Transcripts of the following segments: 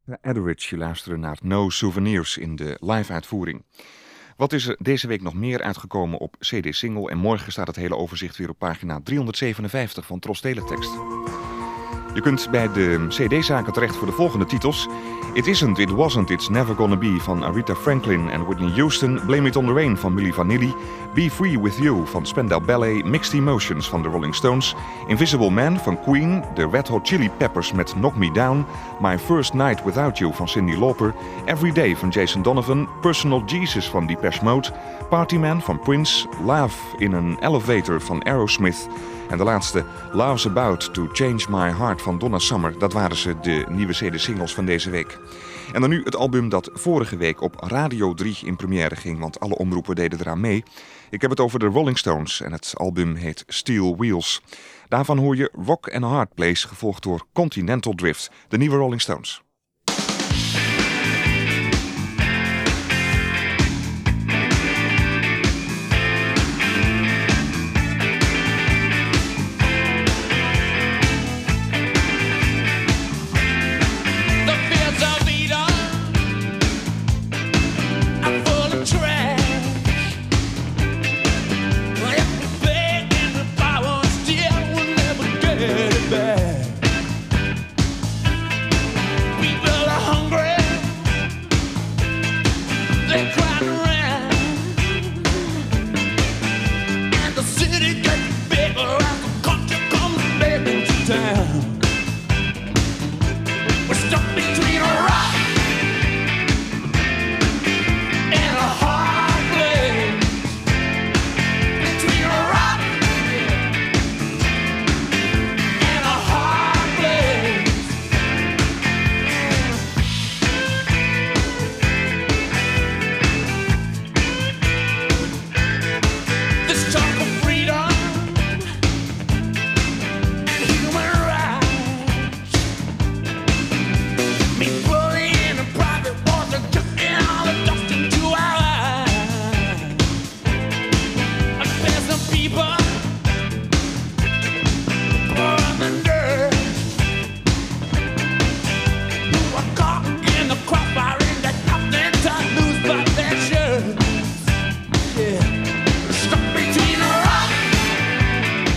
Etheridge, je luisterde naar No Souvenirs in de live-uitvoering. Wat is er deze week nog meer uitgekomen op CD-single? En morgen staat het hele overzicht weer op pagina 357 van Tros Teletext. Je kunt bij de CD-zaken terecht voor de volgende titels. It Isn't, It Wasn't, It's Never Gonna Be van Aretha Franklin en Whitney Houston. Blame It On The Rain van Milli Vanilli. Be Free With You van Spandau Ballet. Mixed Emotions van The Rolling Stones. Invisible Man van Queen. The Red Hot Chili Peppers met Knock Me Down. My First Night Without You van Cyndi Lauper. Every Day van Jason Donovan. Personal Jesus van Depeche Mode. Partyman van Prince. Love in an Elevator van Aerosmith. En de laatste, Love's About to Change My Heart van Donna Summer. Dat waren ze, de nieuwe CD-singles van deze week. En dan nu het album dat vorige week op Radio 3 in première ging, want alle omroepen deden eraan mee. Ik heb het over de Rolling Stones en het album heet Steel Wheels. Daarvan hoor je Rock and a Hard Place, gevolgd door Continental Drift, de nieuwe Rolling Stones.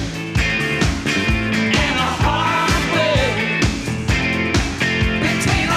Between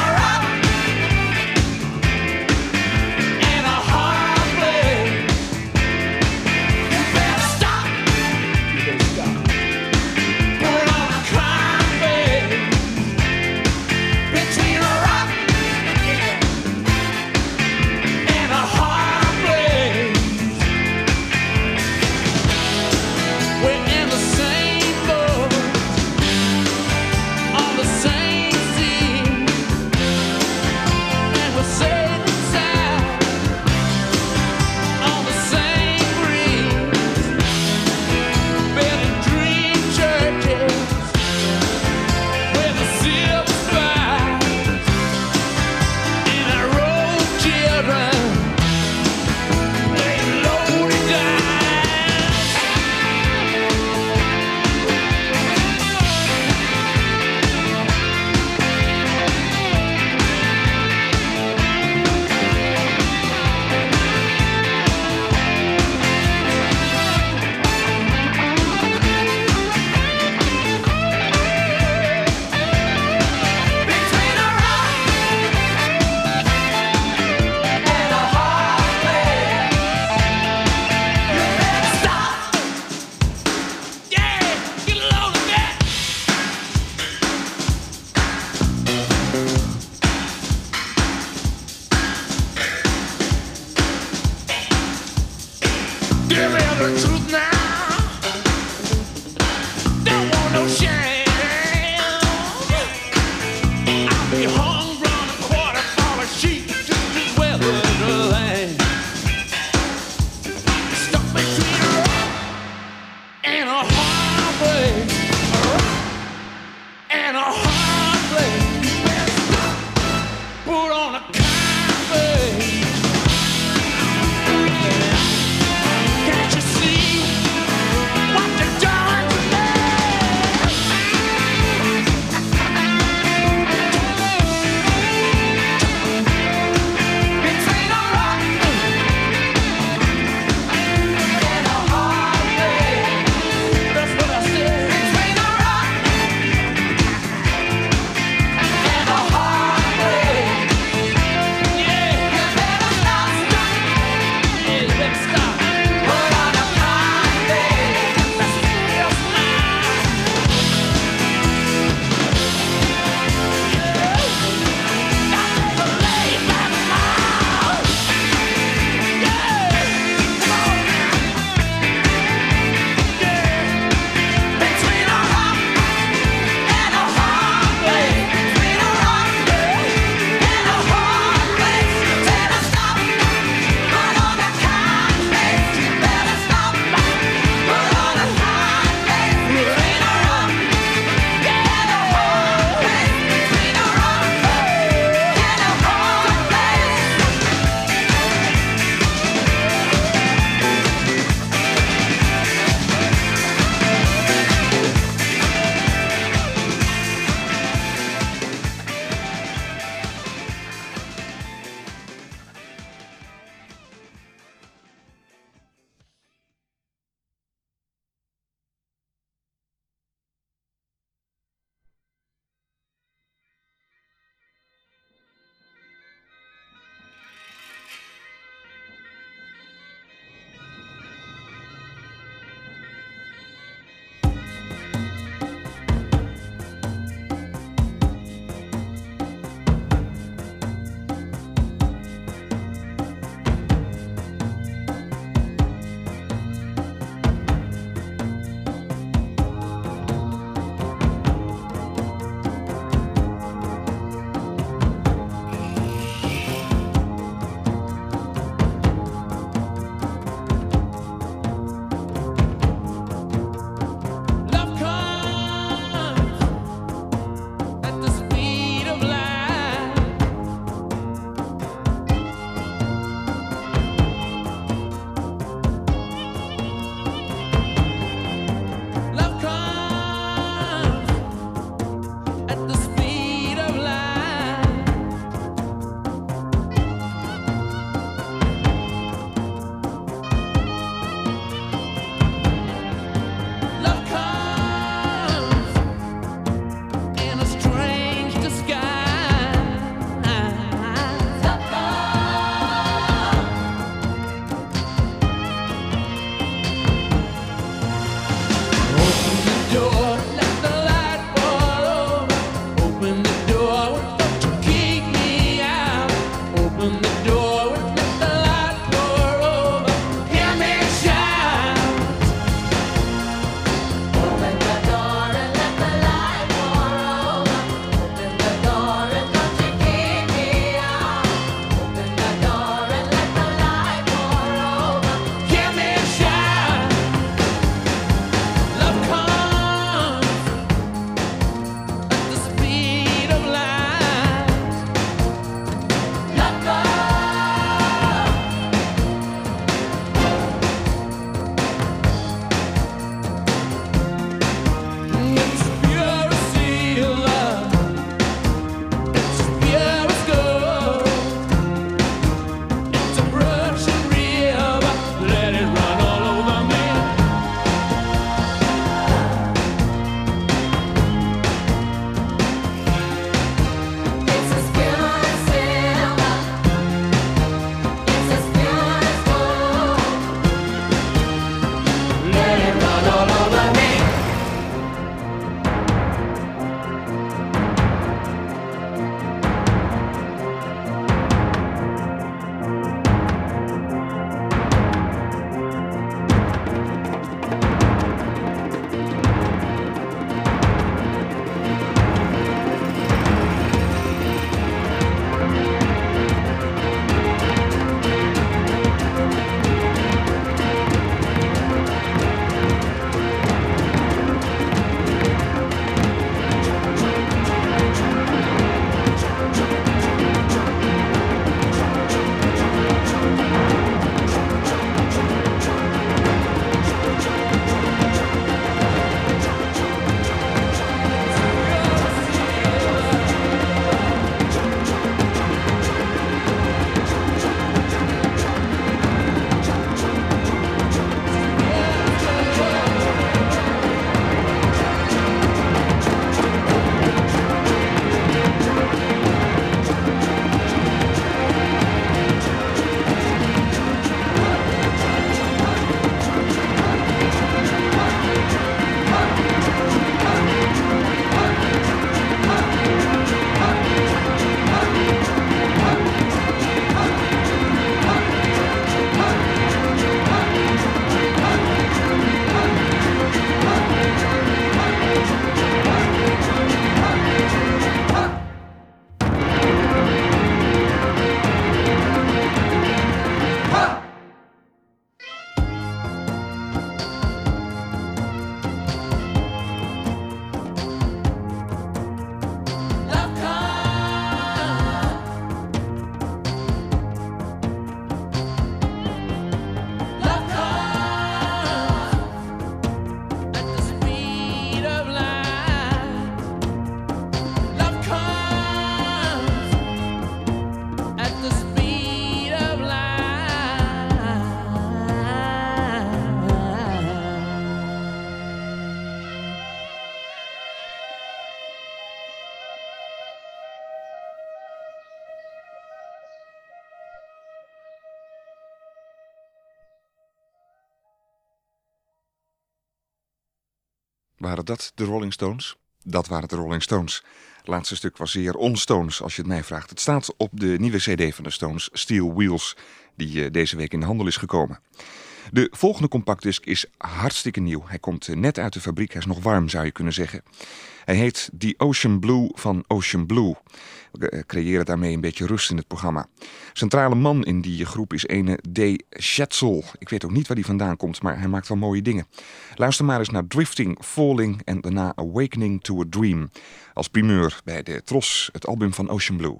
Waren dat de Rolling Stones? Dat waren de Rolling Stones. Het laatste stuk was zeer on-Stones, als je het mij vraagt. Het staat op de nieuwe cd van de Stones, Steel Wheels, die deze week in de handel is gekomen. De volgende compactdisc is hartstikke nieuw. Hij komt net uit de fabriek, hij is nog warm zou je kunnen zeggen. Hij heet The Ocean Blue van Ocean Blue. We creëren daarmee een beetje rust in het programma. Centrale man in die groep is ene D. Schatzel. Ik weet ook niet waar die vandaan komt, maar hij maakt wel mooie dingen. Luister maar eens naar Drifting, Falling en daarna Awakening to a Dream. Als primeur bij de Tros, het album van Ocean Blue.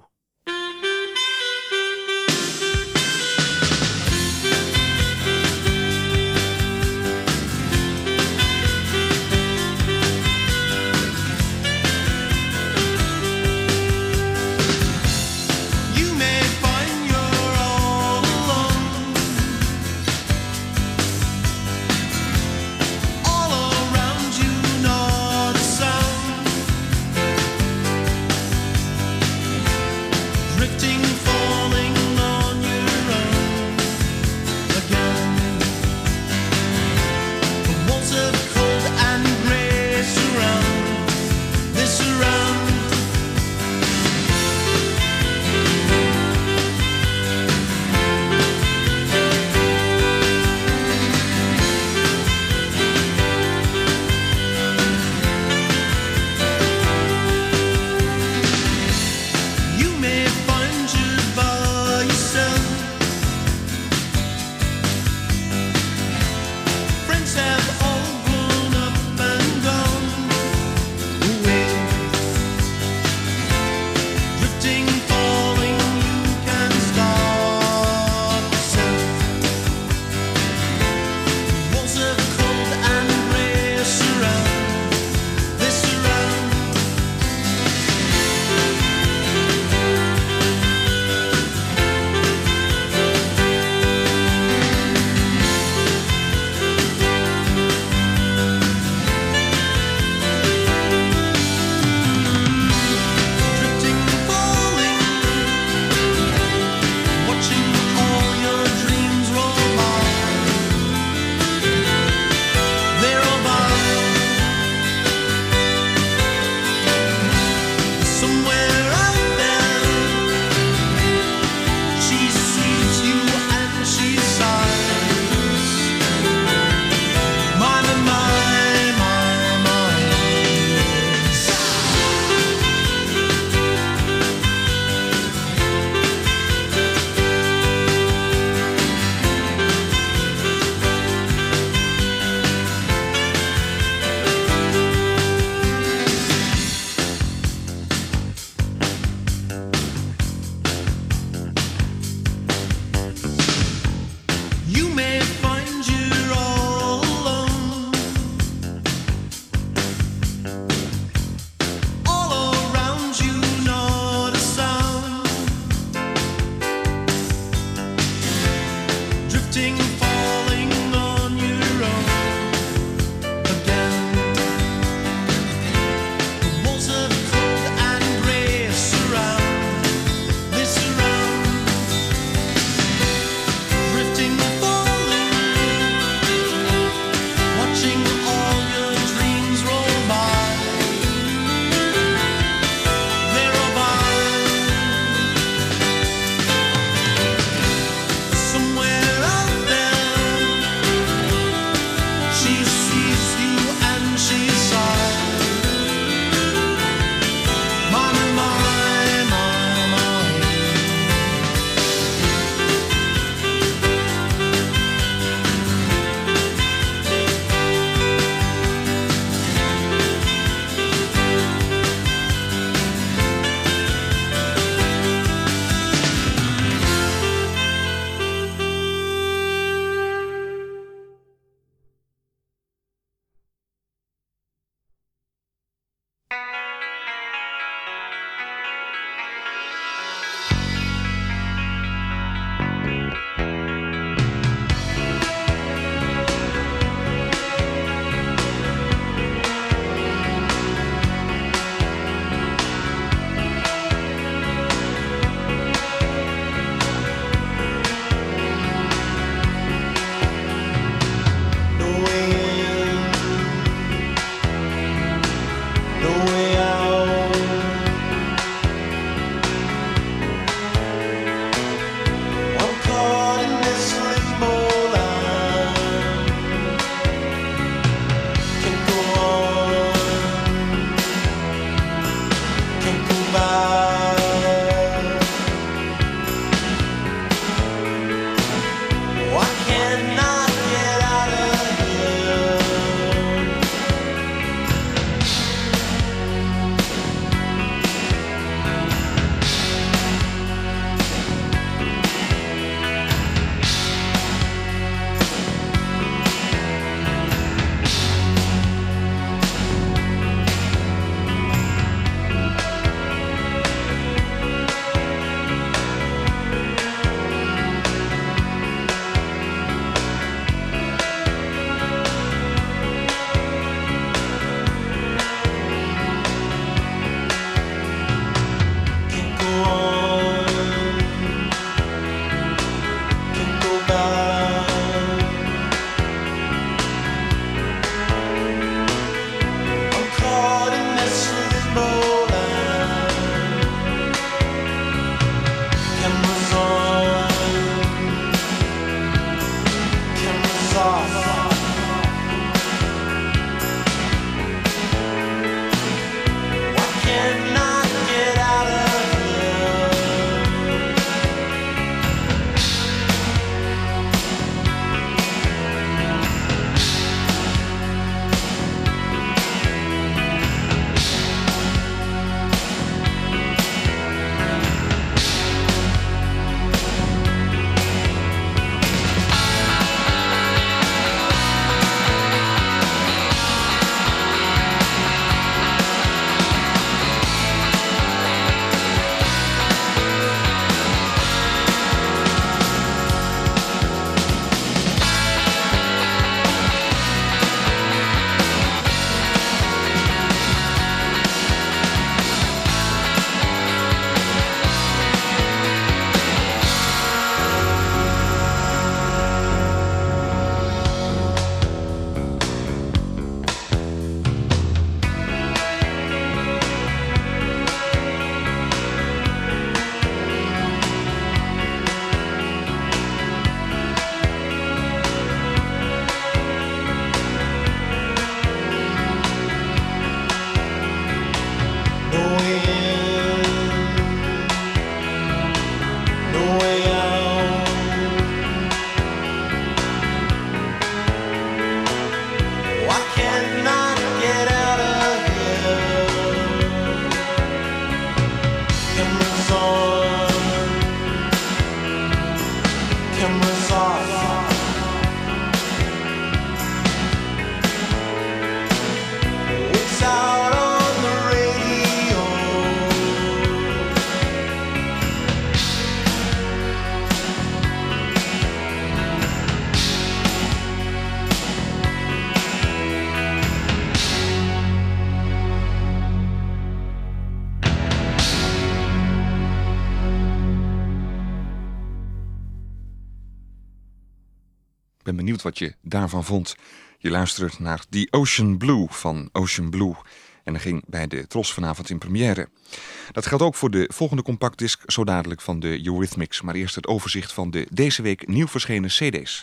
ben benieuwd wat je daarvan vond. Je luistert naar The Ocean Blue van Ocean Blue. En dat ging bij de Tros vanavond in première. Dat geldt ook voor de volgende compactdisc, zo dadelijk van de Eurythmics. Maar eerst het overzicht van de deze week nieuw verschenen cd's.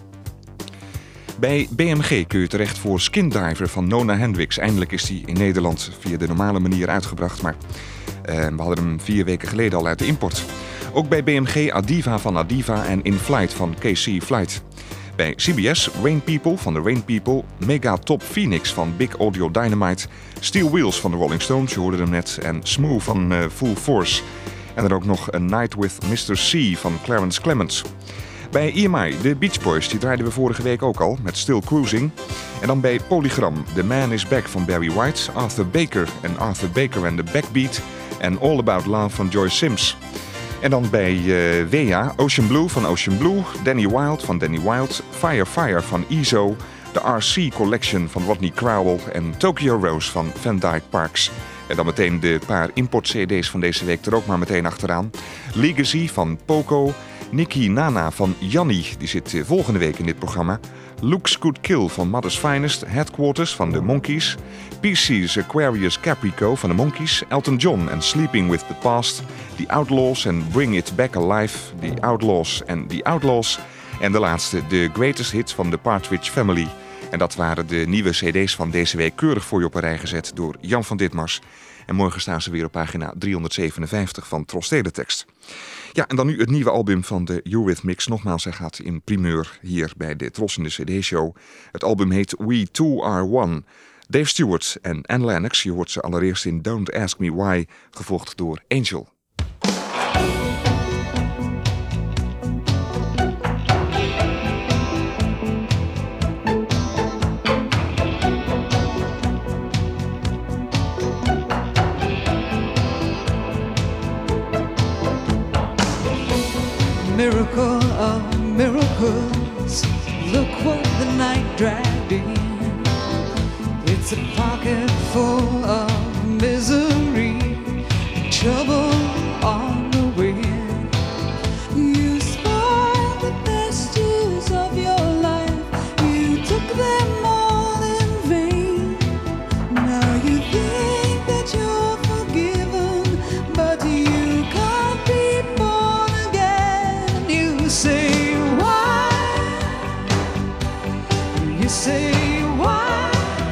Bij BMG kun je terecht voor Skin Diver van Nona Hendrix. Eindelijk is die in Nederland via de normale manier uitgebracht. Maar we hadden hem 4 weken geleden al uit de import. Ook bij BMG Adiva van Adiva en In Flight van KC Flight. Bij CBS Rain People van de Rain People, Mega Top Phoenix van Big Audio Dynamite, Steel Wheels van de Rolling Stones, je hoorde hem net, en Smooth van Full Force. En dan ook nog A Night with Mr. C van Clarence Clements. Bij EMI, de Beach Boys, die draaiden we vorige week ook al met Still Cruising. En dan bij Polygram, The Man Is Back van Barry White, Arthur Baker and the Backbeat en All About Love van Joyce Sims. En dan bij WEA, Ocean Blue van Ocean Blue, Danny Wild van Danny Wild, Fire van EZO, de RC Collection van Rodney Crowell en Tokyo Rose van Van Dyke Parks. En dan meteen de paar import-cd's van deze week er ook maar meteen achteraan. Legacy van Poco, Nikki Nana van Janni, die zit volgende week in dit programma. Looks Could Kill van Mother's Finest, Headquarters van de Monkees, PC's Aquarius Caprico van de Monkees, Elton John en Sleeping With The Past, The Outlaws en Bring It Back Alive, The Outlaws en The Outlaws. En de laatste, de Greatest Hits van The Partridge Family. En dat waren de nieuwe cd's van deze week, keurig voor je op een rij gezet door Jan van Ditmars. En morgen staan ze weer op pagina 357 van Tros Teletext. Ja, en dan nu het nieuwe album van de Eurythmics. Nogmaals, hij gaat in primeur hier bij de Tros in de CD-show. Het album heet We Two Are One. Dave Stewart en Anne Lennox, je hoort ze allereerst in Don't Ask Me Why, gevolgd door Angel. Miracle of miracles, look what the night dragged in. It's a pocket full of misery, trouble on the wind. You spoiled the best years of your life, you took them all in vain. Now you think that you're forgiven, but you can't be born again. You say why? You say why?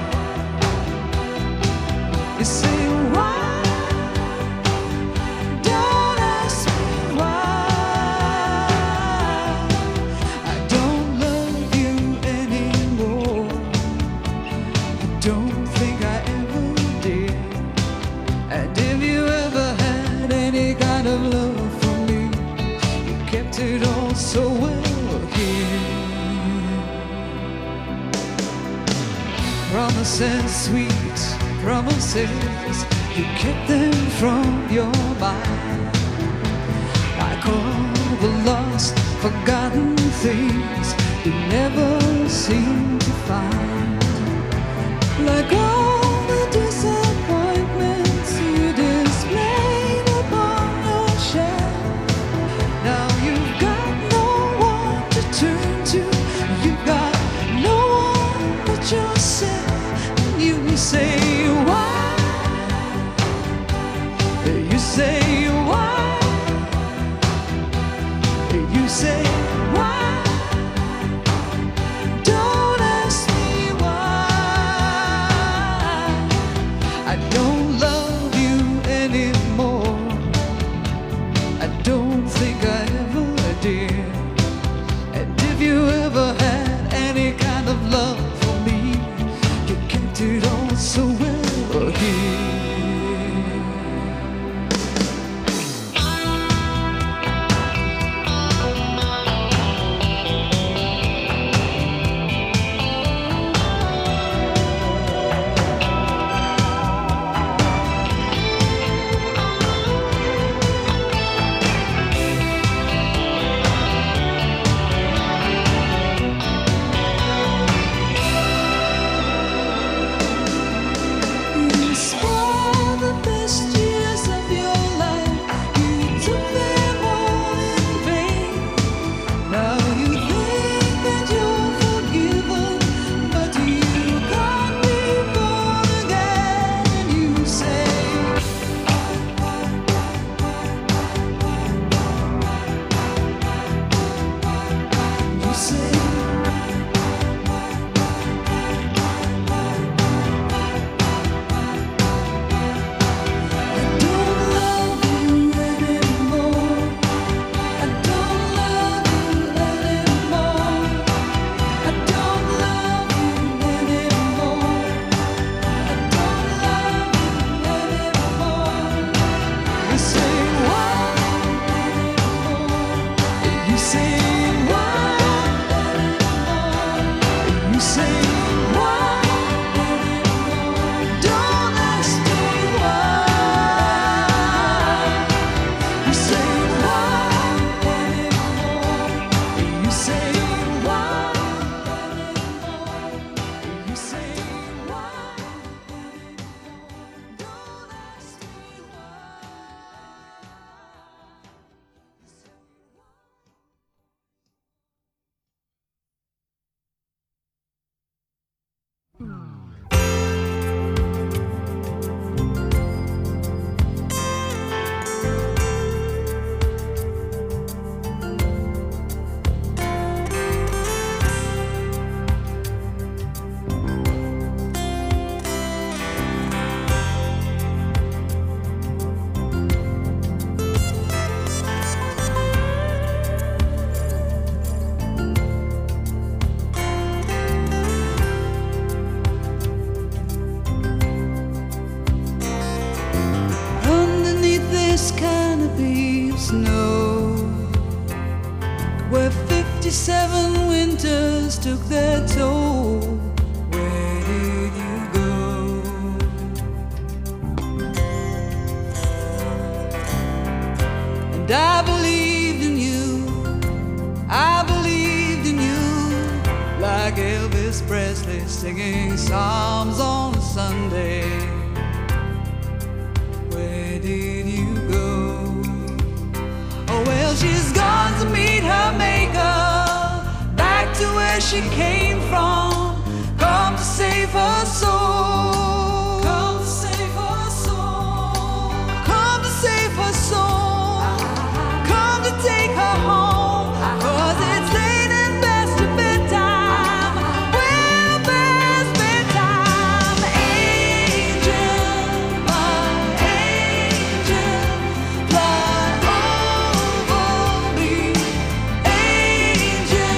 You say why? Don't ask me why. I don't love you anymore. I don't think I ever did. And if you ever had any kind of love for me, you kept it all so well hid. Promises, sweet promises, you kept them from your mind. Like all the lost, forgotten things you never seem to find. Like all the disappointments you displayed upon your shelf. Now you've got no one to turn to, you've got no one but yourself. And you say why? You say why? You say why? Don't ask me why. 27 winters took their toll. Where did you go? And I believed in you, I believed in you, like Elvis Presley singing psalms on a Sunday. Where did you go? Oh well, she's gone to meet her maker, back to where she came from, come to save her soul, come to save her soul, come to save her soul, come to take her home, 'cause it's late and past your bedtime, well past bedtime. Angel, my angel, fly over me. Angel,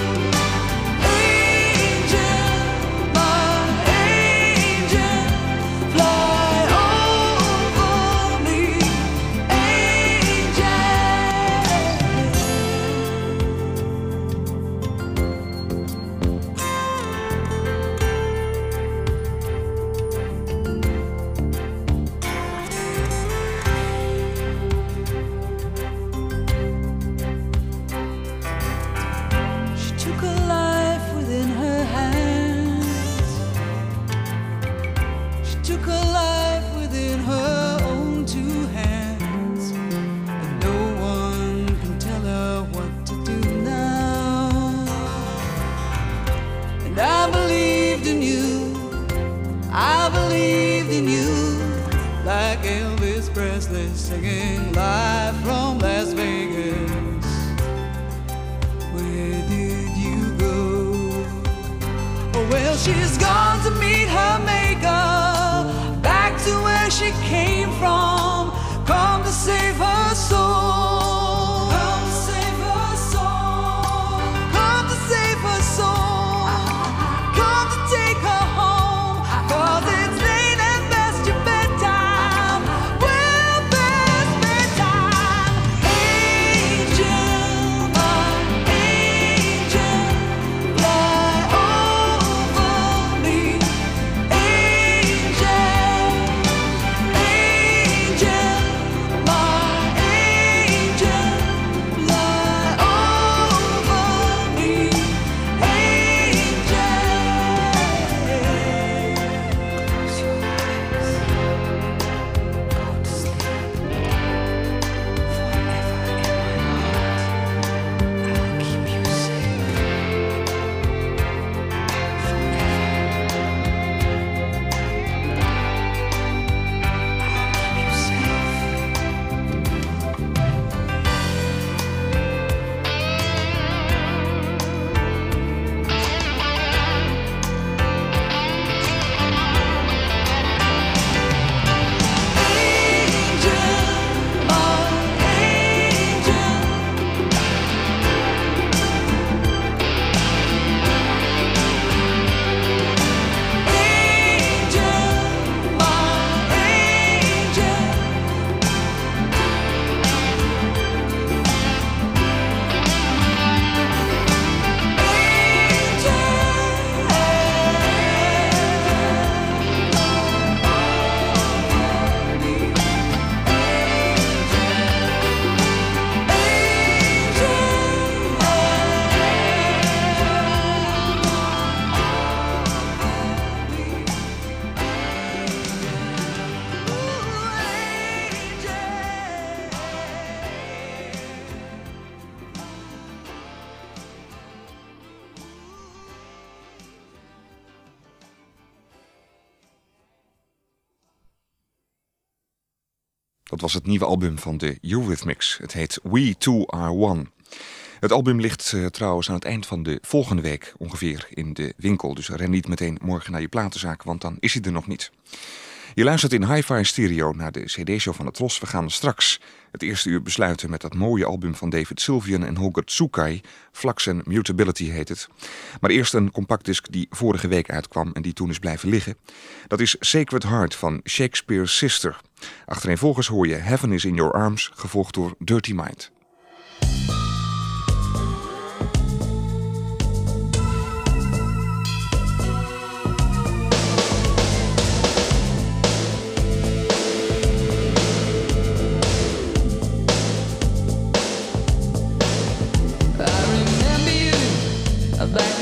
angel, my angel, fly over me. Angel. She took her life within her hands. She took her life within her own two hands. And no one can tell her what to do now. And I believed in you, I believed in you, like Elvis Presley singing live from Las Vegas. Where did you go? Oh well, she's gone to meet her maker, back to where she came from, come to save her soul, come to save her soul, come to save her soul, come to take her home, 'cause it's late and past your bedtime, well past bedtime. Angel, my angel, fly over me. Angel, angel, my angel, fly over me. Angel. Close your eyes. Go to sleep. Forever in my heart, I'll keep you safe. Forever. I'll keep you safe. Angel, my angel. Angel, my angel. Dat was het nieuwe album van de Eurythmics. Het heet We Two Are One. Het album ligt trouwens aan het eind van de volgende week ongeveer in de winkel. Dus ren niet meteen morgen naar je platenzaak, want dan is hij er nog niet. Je luistert in Hi-Fi Stereo naar de CD-show van de Tros. We gaan straks het eerste uur besluiten met dat mooie album van David Sylvian en Holger Tsukai. Flux and Mutability heet het. Maar eerst een compactdisc die vorige week uitkwam en die toen is blijven liggen. Dat is Sacred Heart van Shakespeare's Sister. Achtereenvolgens hoor je Heaven is in Your Arms, gevolgd door Dirty Mind.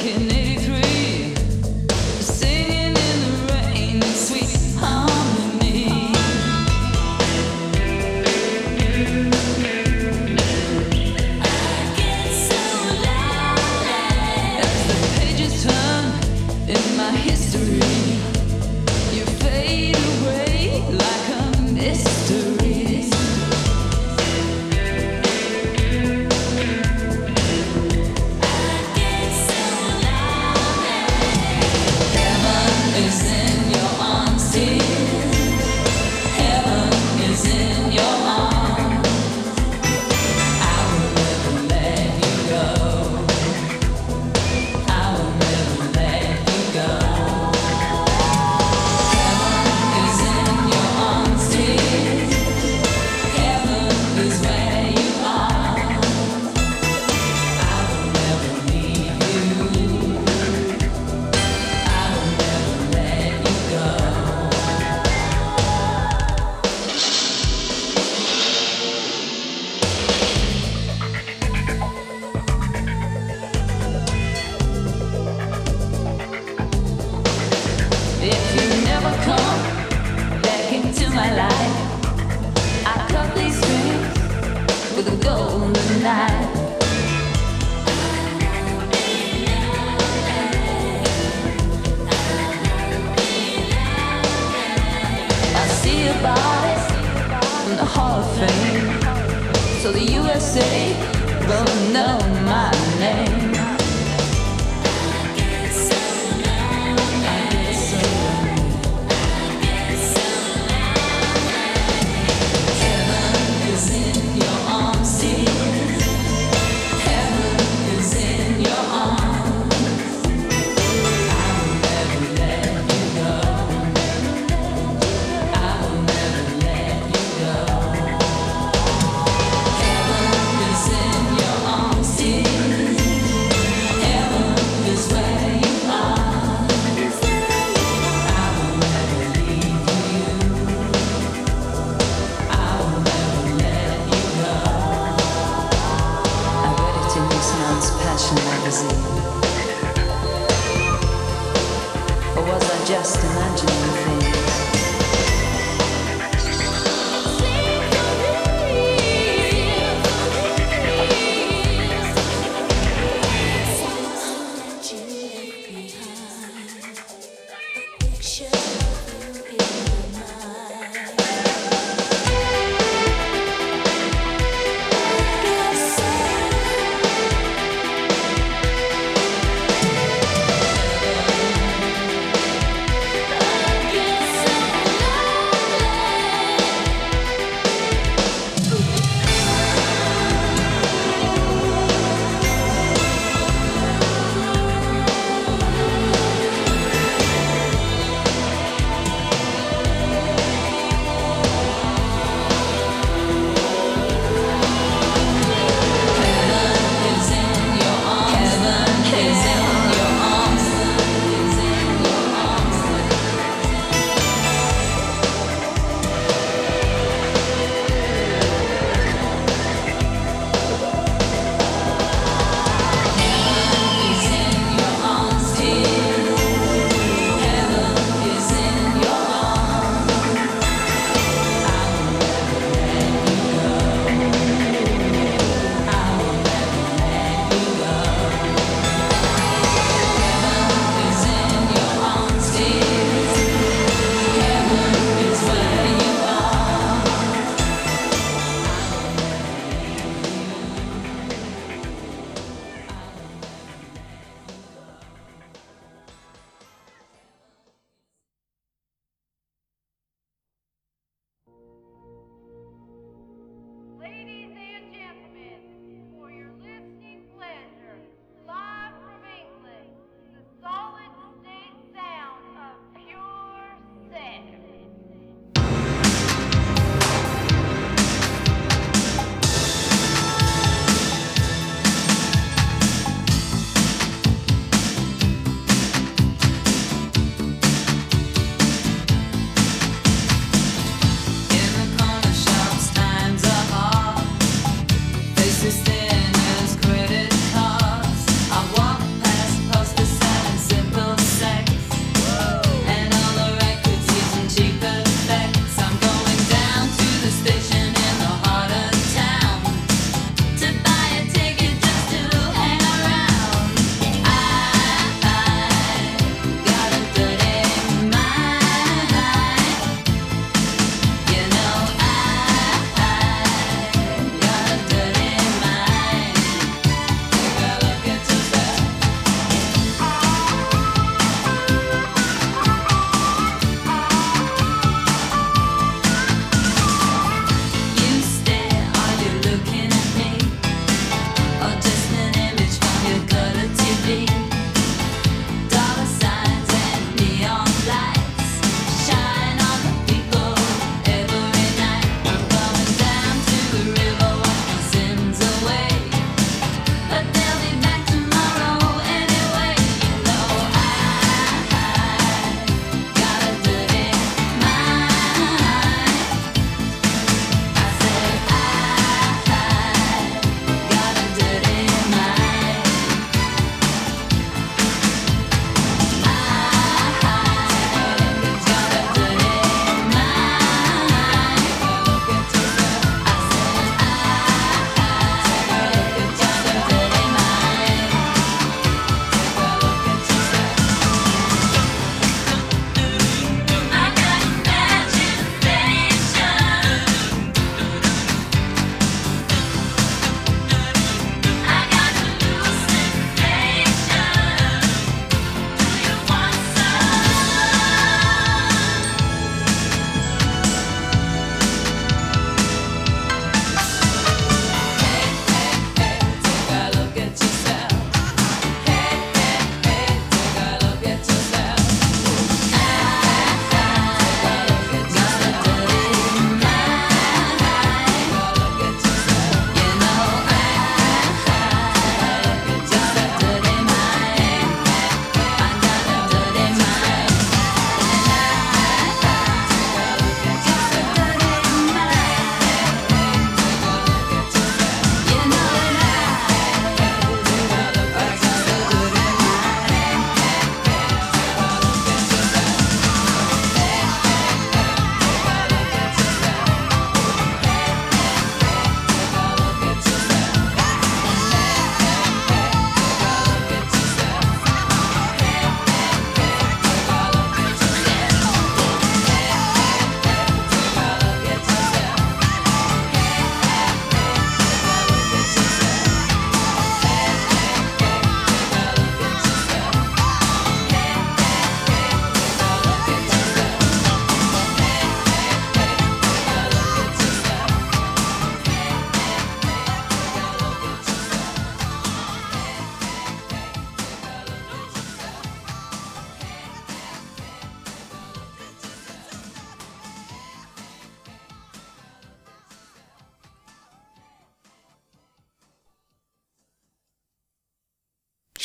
Faces thin as credit cards. I walk past posters.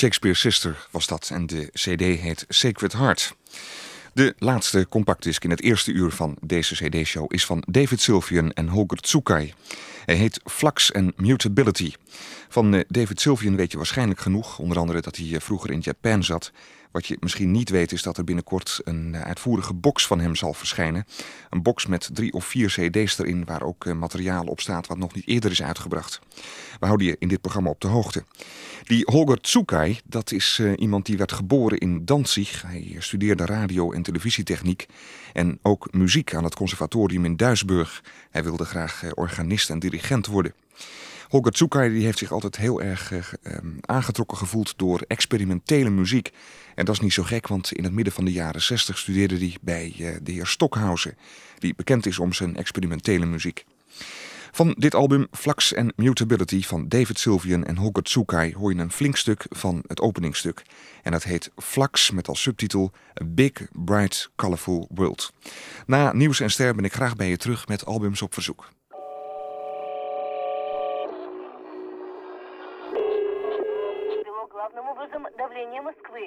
Shakespeare's Sister was dat en de cd heet Sacred Heart. De laatste compactdisc in het eerste uur van deze cd-show is van David Sylvian en Holger Czukay. Hij heet Flux and Mutability. Van David Sylvian weet je waarschijnlijk genoeg, onder andere dat hij vroeger in Japan zat. Wat je misschien niet weet is dat er binnenkort een uitvoerige box van hem zal verschijnen. Een box met 3 of 4 cd's erin waar ook materiaal op staat wat nog niet eerder is uitgebracht. We houden je in dit programma op de hoogte. Die Holger Czukay, dat is iemand die werd geboren in Danzig. Hij studeerde radio- en televisietechniek en ook muziek aan het conservatorium in Duisburg. Hij wilde graag organist en dirigent worden. Holger Czukay die heeft zich altijd heel erg aangetrokken gevoeld door experimentele muziek. En dat is niet zo gek, want in het midden van de jaren 60 studeerde hij bij de heer Stockhausen, die bekend is om zijn experimentele muziek. Van dit album Flux and Mutability van David Sylvian en Holger Czukay hoor je een flink stuk van het openingstuk. En dat heet Flux met als subtitel A Big, Bright, Colorful World. Na Nieuws en Ster ben ik graag bij je terug met albums op verzoek. Главным образом давление Москвы.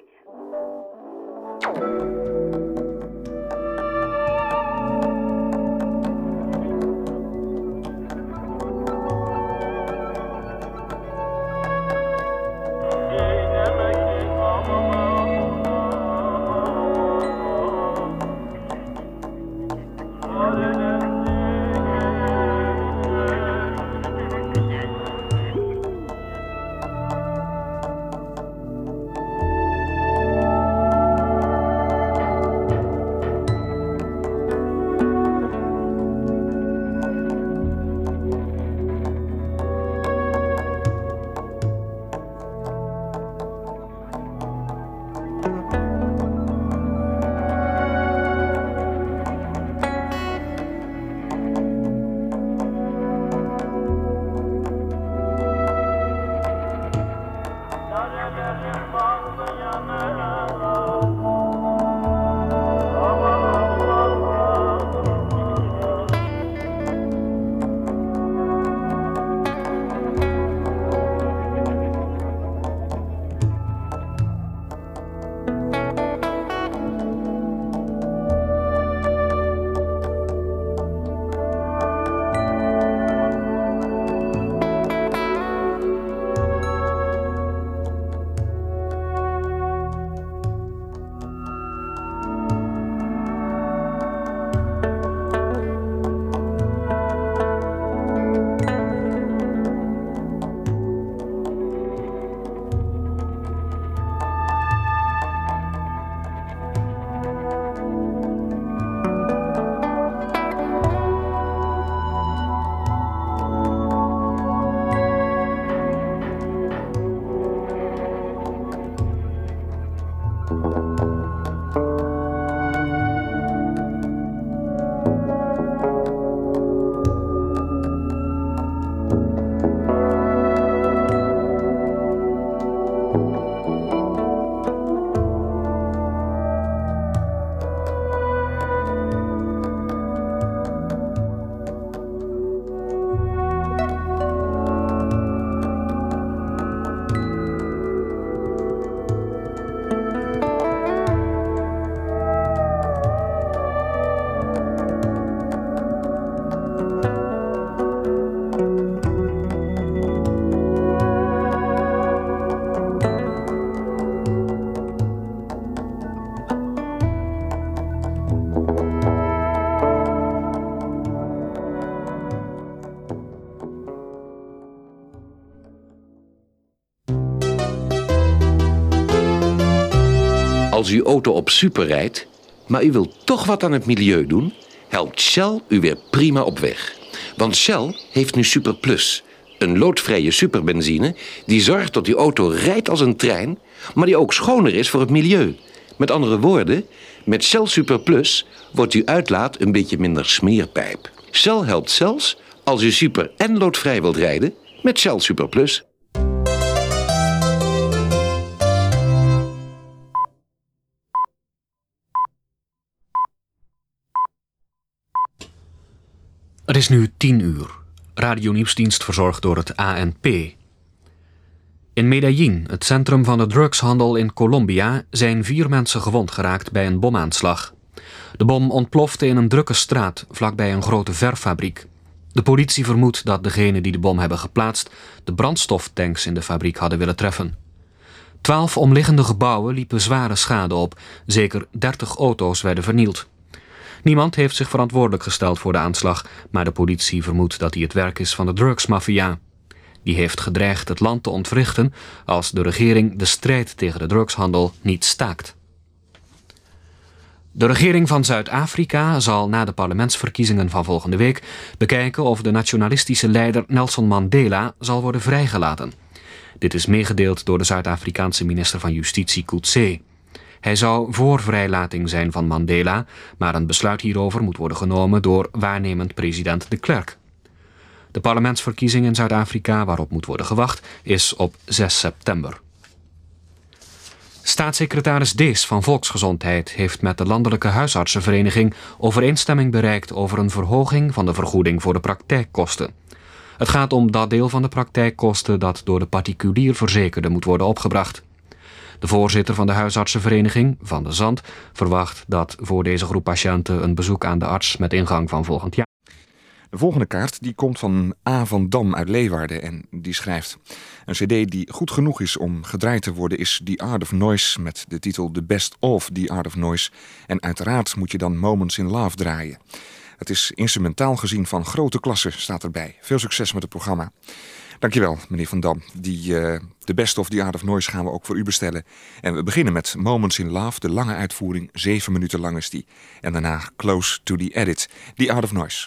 Als uw auto op super rijdt, maar u wilt toch wat aan het milieu doen, helpt Shell u weer prima op weg. Want Shell heeft nu Super Plus, een loodvrije superbenzine die zorgt dat uw auto rijdt als een trein, maar die ook schoner is voor het milieu. Met andere woorden, met Shell Super Plus wordt uw uitlaat een beetje minder smeerpijp. Shell helpt zelfs als u super en loodvrij wilt rijden met Shell Super Plus. Het is nu 10 uur. Radio Nieuwsdienst verzorgd door het ANP. In Medellín, het centrum van de drugshandel in Colombia, zijn 4 mensen gewond geraakt bij een bomaanslag. De bom ontplofte in een drukke straat vlakbij een grote verffabriek. De politie vermoedt dat degenen die de bom hebben geplaatst de brandstoftanks in de fabriek hadden willen treffen. 12 omliggende gebouwen liepen zware schade op. Zeker 30 auto's werden vernield. Niemand heeft zich verantwoordelijk gesteld voor de aanslag, maar de politie vermoedt dat hij het werk is van de drugsmafia. Die heeft gedreigd het land te ontwrichten als de regering de strijd tegen de drugshandel niet staakt. De regering van Zuid-Afrika zal na de parlementsverkiezingen van volgende week bekijken of de nationalistische leider Nelson Mandela zal worden vrijgelaten. Dit is meegedeeld door de Zuid-Afrikaanse minister van Justitie Coetzee. Hij zou voor vrijlating zijn van Mandela, maar een besluit hierover moet worden genomen door waarnemend president de Klerk. De parlementsverkiezing in Zuid-Afrika, waarop moet worden gewacht, is op 6 september. Staatssecretaris Dees van Volksgezondheid heeft met de Landelijke Huisartsenvereniging overeenstemming bereikt over een verhoging van de vergoeding voor de praktijkkosten. Het gaat om dat deel van de praktijkkosten dat door de particulier verzekerde moet worden opgebracht. De voorzitter van de huisartsenvereniging, Van de Zand, verwacht dat voor deze groep patiënten een bezoek aan de arts met ingang van volgend jaar. De volgende kaart die komt van A. van Dam uit Leeuwarden en die schrijft: een cd die goed genoeg is om gedraaid te worden is The Art of Noise met de titel The Best of The Art of Noise. En uiteraard moet je dan Moments in Love draaien. Het is instrumentaal gezien van grote klasse, staat erbij. Veel succes met het programma. Dankjewel, meneer Van Dam. The Best of The Art of Noise gaan we ook voor u bestellen. En we beginnen met Moments in Love, de lange uitvoering. 7 minuten lang is die. En daarna Close to the Edit, The Art of Noise.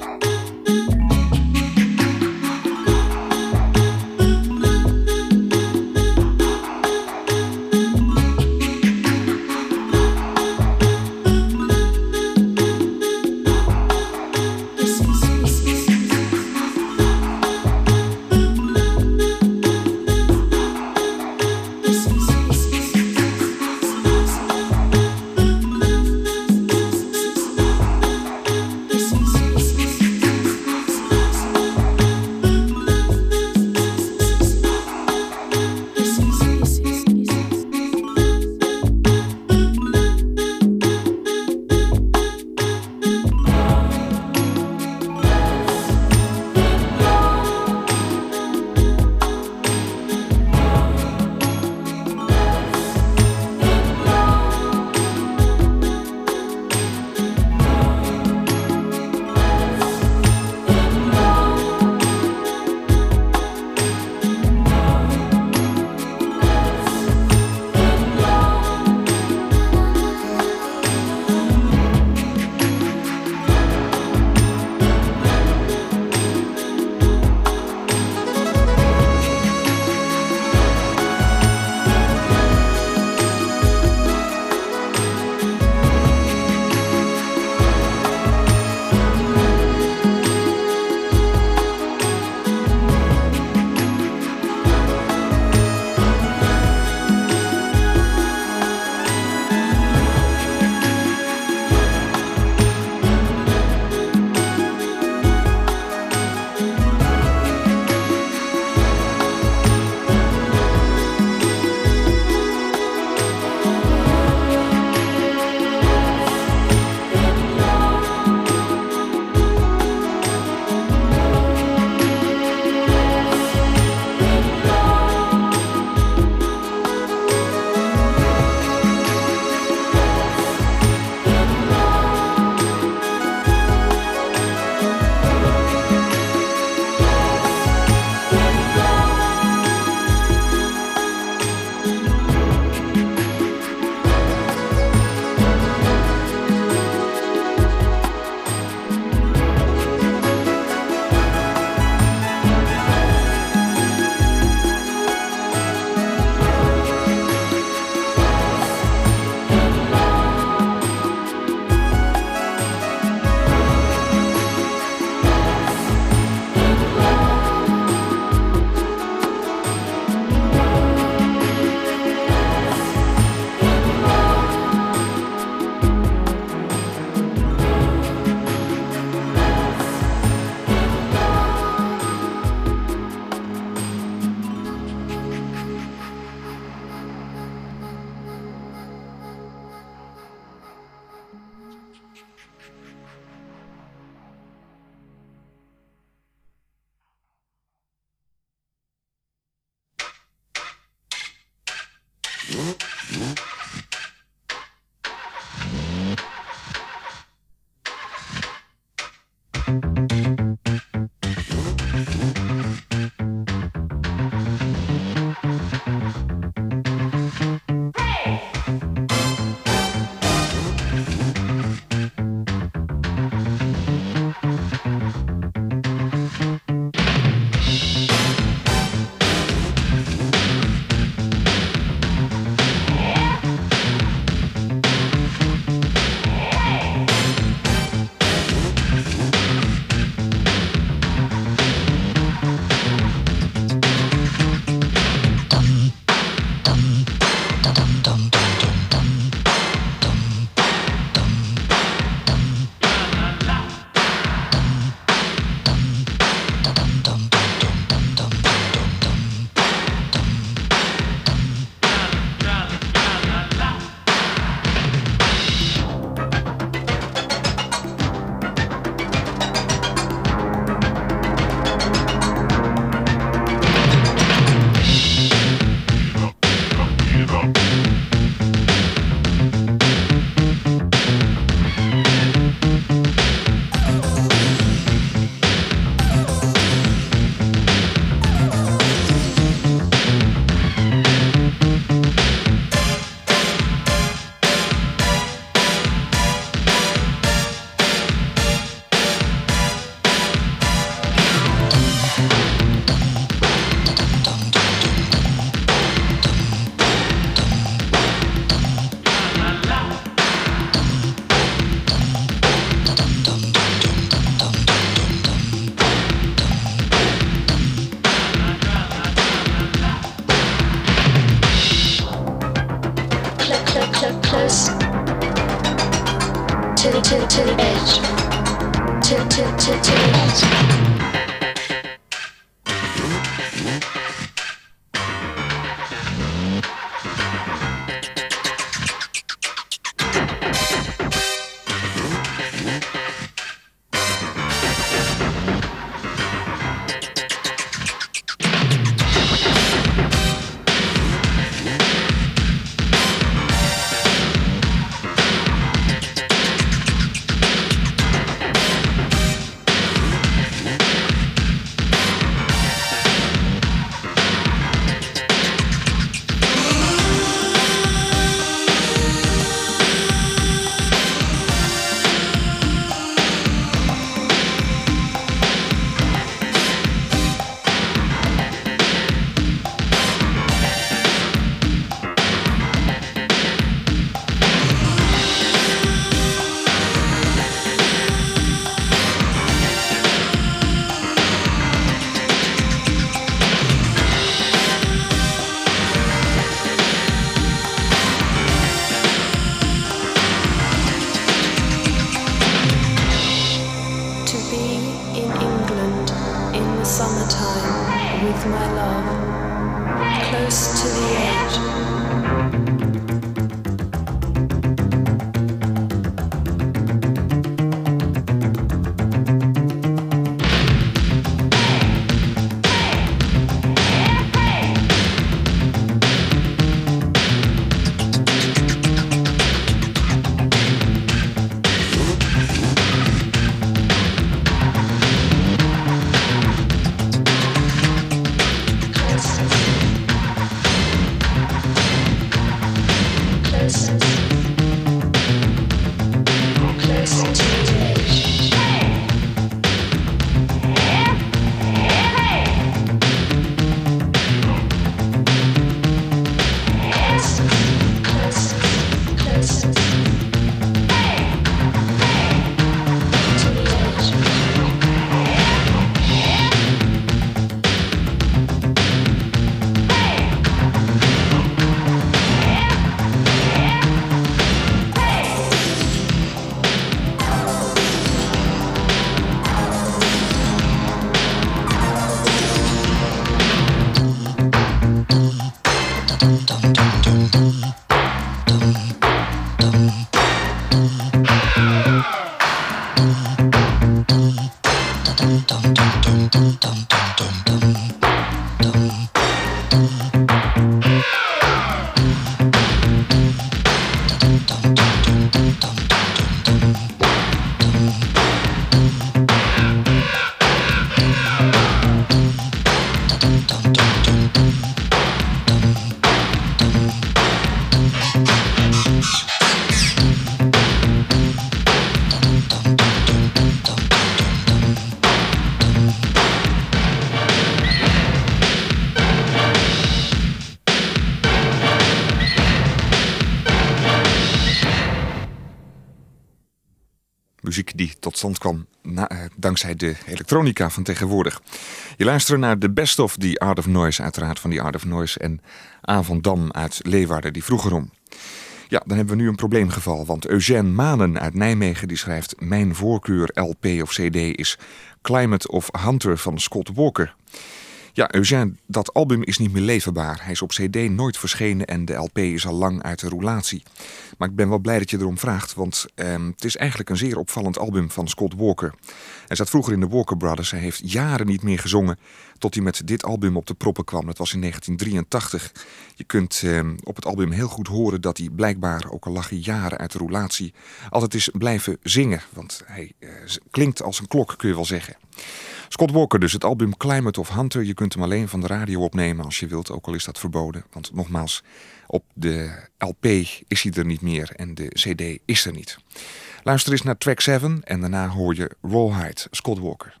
Muziek die tot stand kwam dankzij de elektronica van tegenwoordig. Je luistert naar de Best of The Art of Noise, uiteraard van The Art of Noise en A. van Dam uit Leeuwarden, die vroeg erom. Ja, dan hebben we nu een probleemgeval, want Eugène Manen uit Nijmegen die schrijft: mijn voorkeur LP of CD is Climate of Hunter van Scott Walker. Ja, Eugène, dat album is niet meer leverbaar. Hij is op CD nooit verschenen en de LP is al lang uit de roulatie. Maar ik ben wel blij dat je erom vraagt, want het is eigenlijk een zeer opvallend album van Scott Walker. Hij zat vroeger in de Walker Brothers. Hij heeft jaren niet meer gezongen tot hij met dit album op de proppen kwam. Dat was in 1983. Je kunt op het album heel goed horen dat hij blijkbaar, ook al lag hij jaren uit de roulatie, altijd is blijven zingen. Want hij klinkt als een klok, kun je wel zeggen. Scott Walker dus, het album Climate of Hunter. Je kunt hem alleen van de radio opnemen als je wilt, ook al is dat verboden. Want nogmaals, op de LP is hij er niet meer en de CD is er niet. Luister eens naar track 7 en daarna hoor je Rawhide, Scott Walker.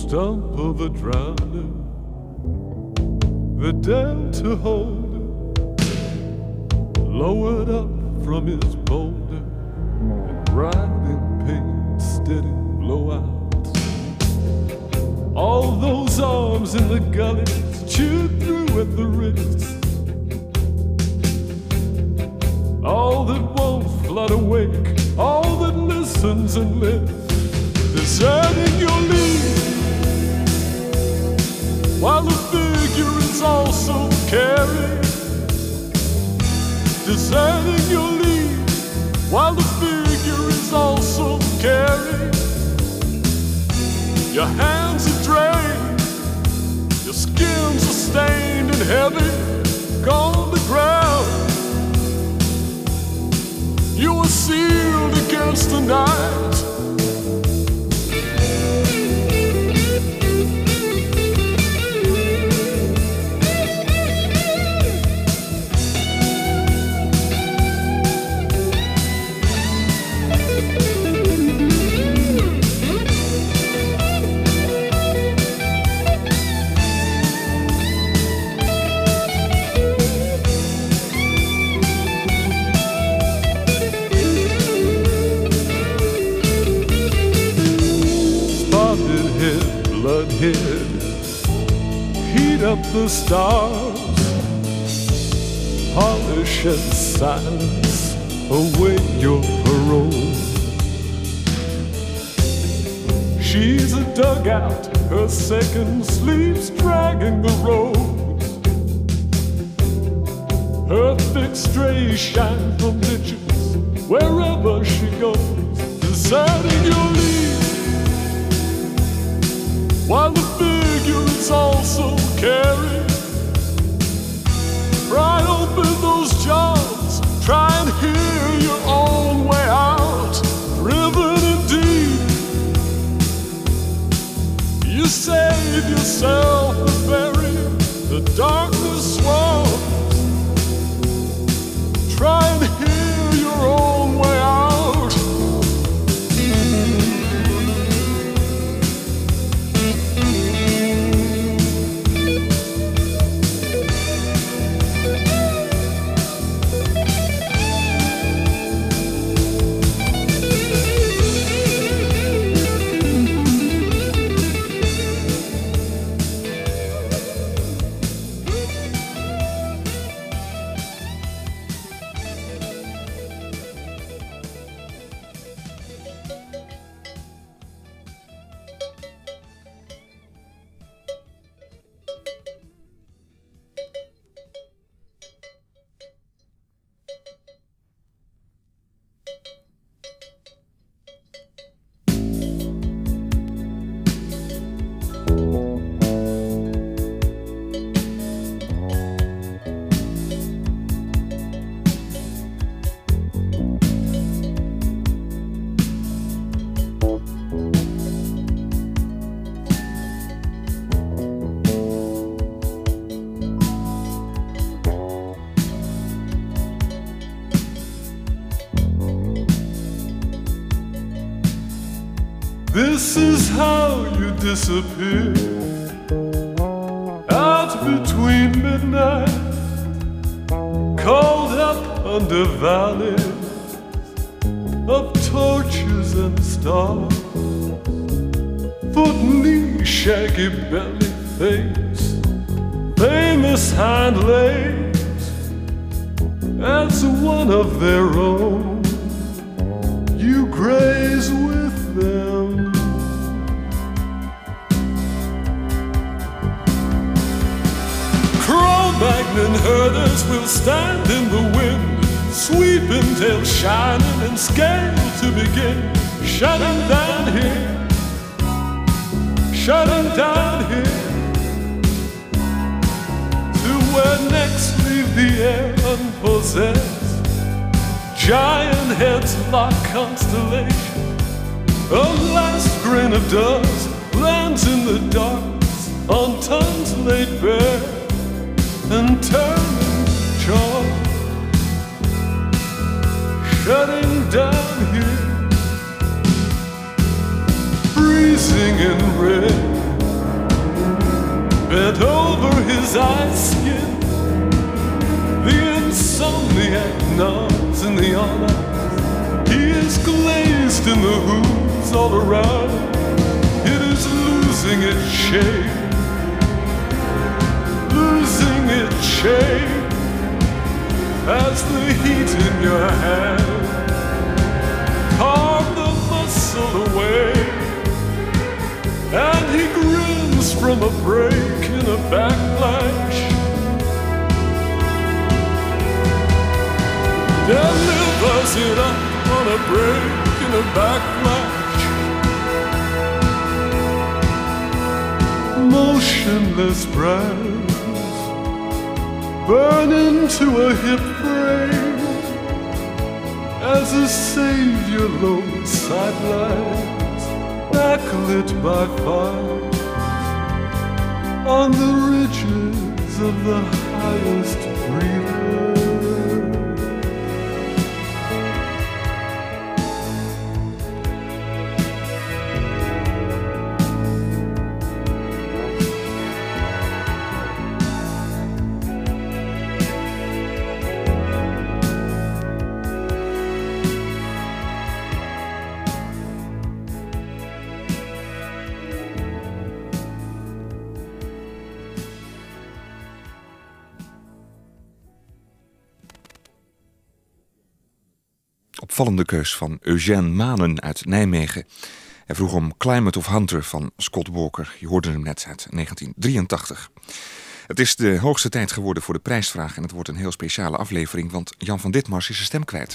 stump of a drowner, the Delta holder, lowered up from his boulder, and riding pain, steady blowouts. All those arms in the gullies chewed through at the wrists. All that won't flood awake, all that listens and lives, deserting your lead, while the figure is also carried. Deserting your lead, while the figure is also carried. Your hands are drained, your skins are stained and heavy, gone to ground. You were sealed against the night. Heat up the stars, polish and silence away your parole. She's a dugout, her second sleep's dragging the roads. Her thick strays shine from ditches wherever she goes, deserting your lead, while the figure is also carried. Pry open those jaws, try and hear your own way out. Driven in deep, you save yourself the bury, the darkness swamps. Try and hear your own way out. This is how you disappear, out between midnight, called up under valleys of torches and stars. Foot, knee, shaggy belly, face, famous hind legs, as one of their own, you graze with them. Cro-Magnon herders will stand in the wind, sweeping tail shining and scale to begin. Shutting down here, shutting down here, to where necks leave the air unpossessed. Giant heads lock constellation, a last grain of dust lands in the darkness on tongues laid bare and turning chalk. Shutting down here, freezing in red, bent over his ice skin. The insomniac nods in the honor. He is glazed in the hooves all around. It is losing its shape, losing its shape as the heat in your hand carved the muscle away. And he grins from a break in a backlash. Delivers it up on a break in a backlash. Motionless brands burn into a hip frame as a savior low sidelines, backlit by fire on the ridges of the highest breeder. Opvallende keus van Eugène Manen uit Nijmegen. Hij vroeg om Climate of Hunter van Scott Walker. Je hoorde hem net uit 1983. Het is de hoogste tijd geworden voor de prijsvraag en het wordt een heel speciale aflevering, want Jan van Ditmars is zijn stem kwijt.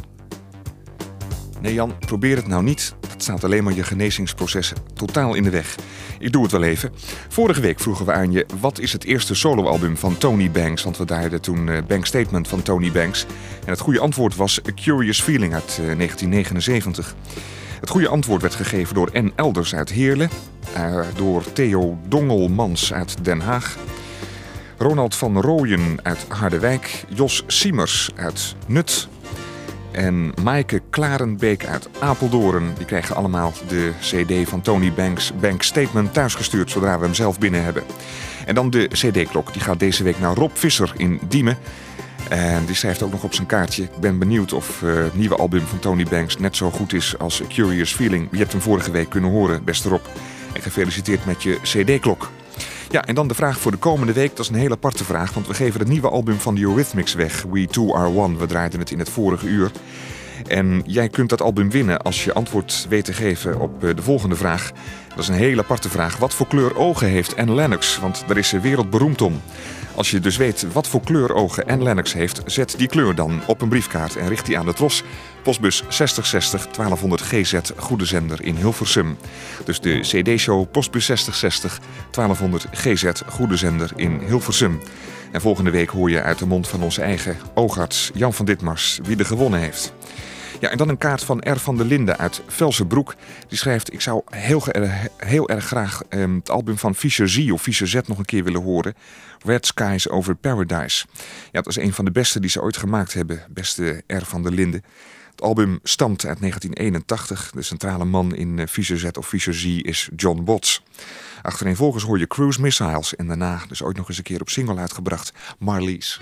Nee Jan, probeer het nou niet. Dat staat alleen maar je genezingsprocessen totaal in de weg. Ik doe het wel even. Vorige week vroegen we aan je, wat is het eerste soloalbum van Tony Banks? Want we draaiden toen Bank Statement van Tony Banks. En het goede antwoord was A Curious Feeling uit 1979. Het goede antwoord werd gegeven door N. Elders uit Heerlen. Door Theo Dongelmans uit Den Haag. Ronald van Rooyen uit Harderwijk. Jos Siemers uit Nut. En Maaike Klarenbeek uit Apeldoorn. Die krijgen allemaal de cd van Tony Banks Bank Statement thuisgestuurd zodra we hem zelf binnen hebben. En dan de cd-klok. Die gaat deze week naar Rob Visser in Diemen. En die schrijft ook nog op zijn kaartje. Ik ben benieuwd of het nieuwe album van Tony Banks net zo goed is als A Curious Feeling. Je hebt hem vorige week kunnen horen, beste Rob. En gefeliciteerd met je cd-klok. Ja, en dan de vraag voor de komende week. Dat is een hele aparte vraag, want we geven het nieuwe album van de Eurythmics weg. We Two Are One. We draaiden het in het vorige uur. En jij kunt dat album winnen als je antwoord weet te geven op de volgende vraag. Dat is een hele aparte vraag. Wat voor kleur ogen heeft Anne Lennox? Want daar is ze wereldberoemd om. Als je dus weet wat voor kleur ogen Anne Lennox heeft, zet die kleur dan op een briefkaart en richt die aan de Tros. Postbus 6060 1200 GZ, Goede Zender in Hilversum. Dus de CD-show Postbus 6060 1200 GZ, Goede Zender in Hilversum. En volgende week hoor je uit de mond van onze eigen oogarts Jan van Ditmars wie er gewonnen heeft. Ja, en dan een kaart van R. van der Linden uit Velsenbroek. Die schrijft, ik zou heel erg graag het album van Fischer Z of Fischer Z nog een keer willen horen. Red Skies Over Paradise. Ja, dat is een van de beste die ze ooit gemaakt hebben, beste R. van der Linden. Het album stamt uit 1981. De centrale man in Fischer Z of Fischer Z is John Watts. Achtereenvolgens hoor je Cruise Missiles en daarna dus ooit nog eens een keer op single uitgebracht, Marlies.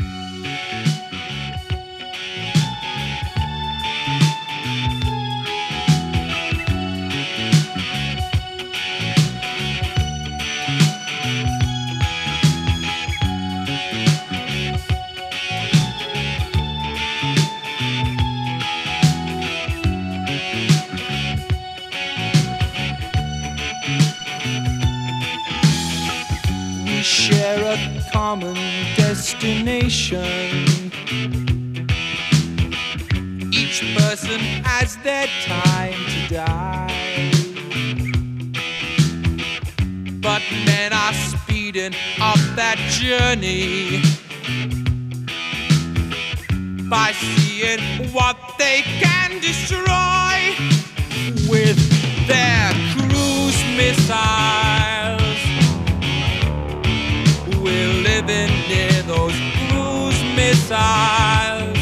Share a common destination. Each person has their time to die, but men are speeding up that journey by seeing what they can destroy with their cruise missiles. We're living near those cruise missiles.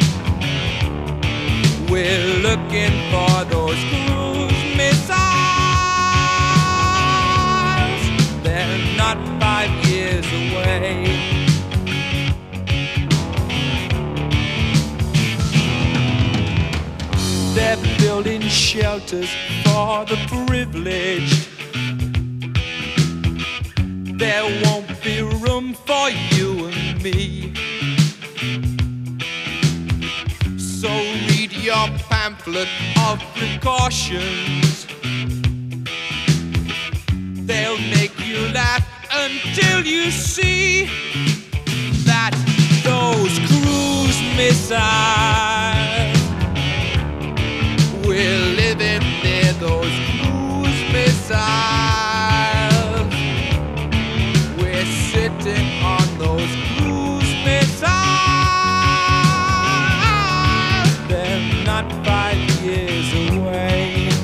We're looking for those cruise missiles. They're not 5 years building shelters for the privileged. There won't be room for you and me. So read your pamphlet of precautions. They'll make you laugh until you see that those cruise missiles, we're living near those cruise missiles. We're sitting on those cruise missiles. They're not 5 years away.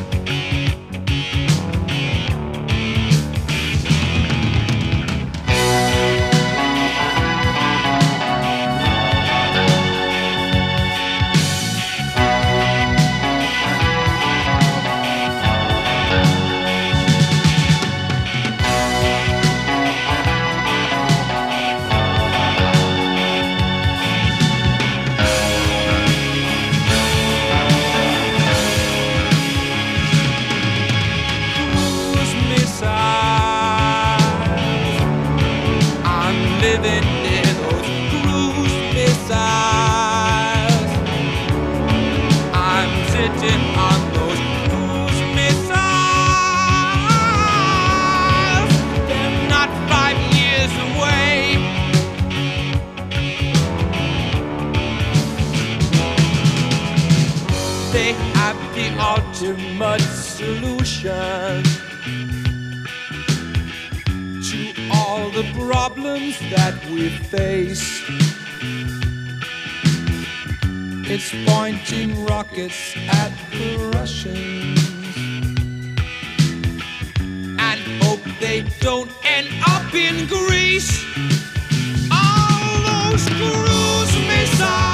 Ultimate solution to all the problems that we face. It's pointing rockets at the Russians and hope they don't end up in Greece. All those cruise missiles.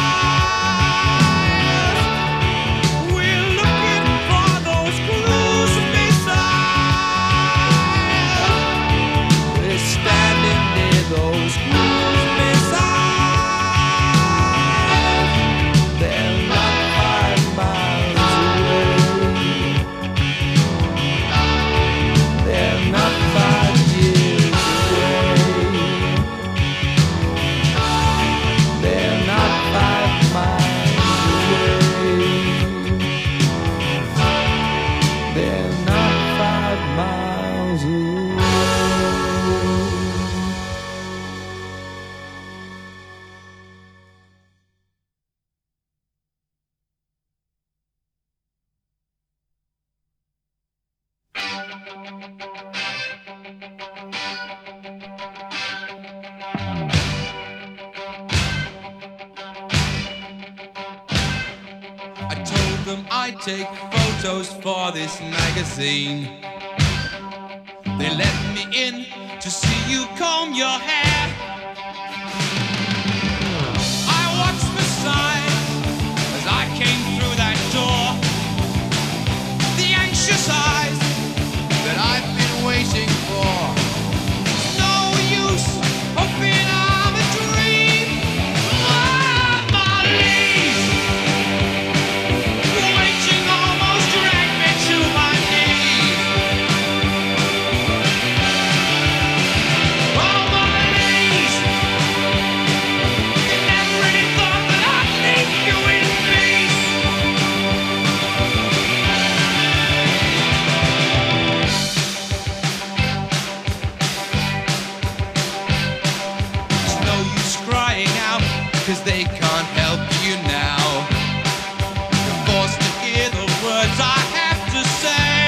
I take photos for this magazine. They let me in to see you comb your hair. I watched the signs as I came through that door. The anxious eyes that I've been waiting for. It's no use hoping I'm a dream. Ah, my knees. Waiting almost dragged me to my knees. Oh, my knees. You never really thought that I'd leave you in peace. There's no use crying out, 'cause they can't help you now. You're forced to hear the words I have to say.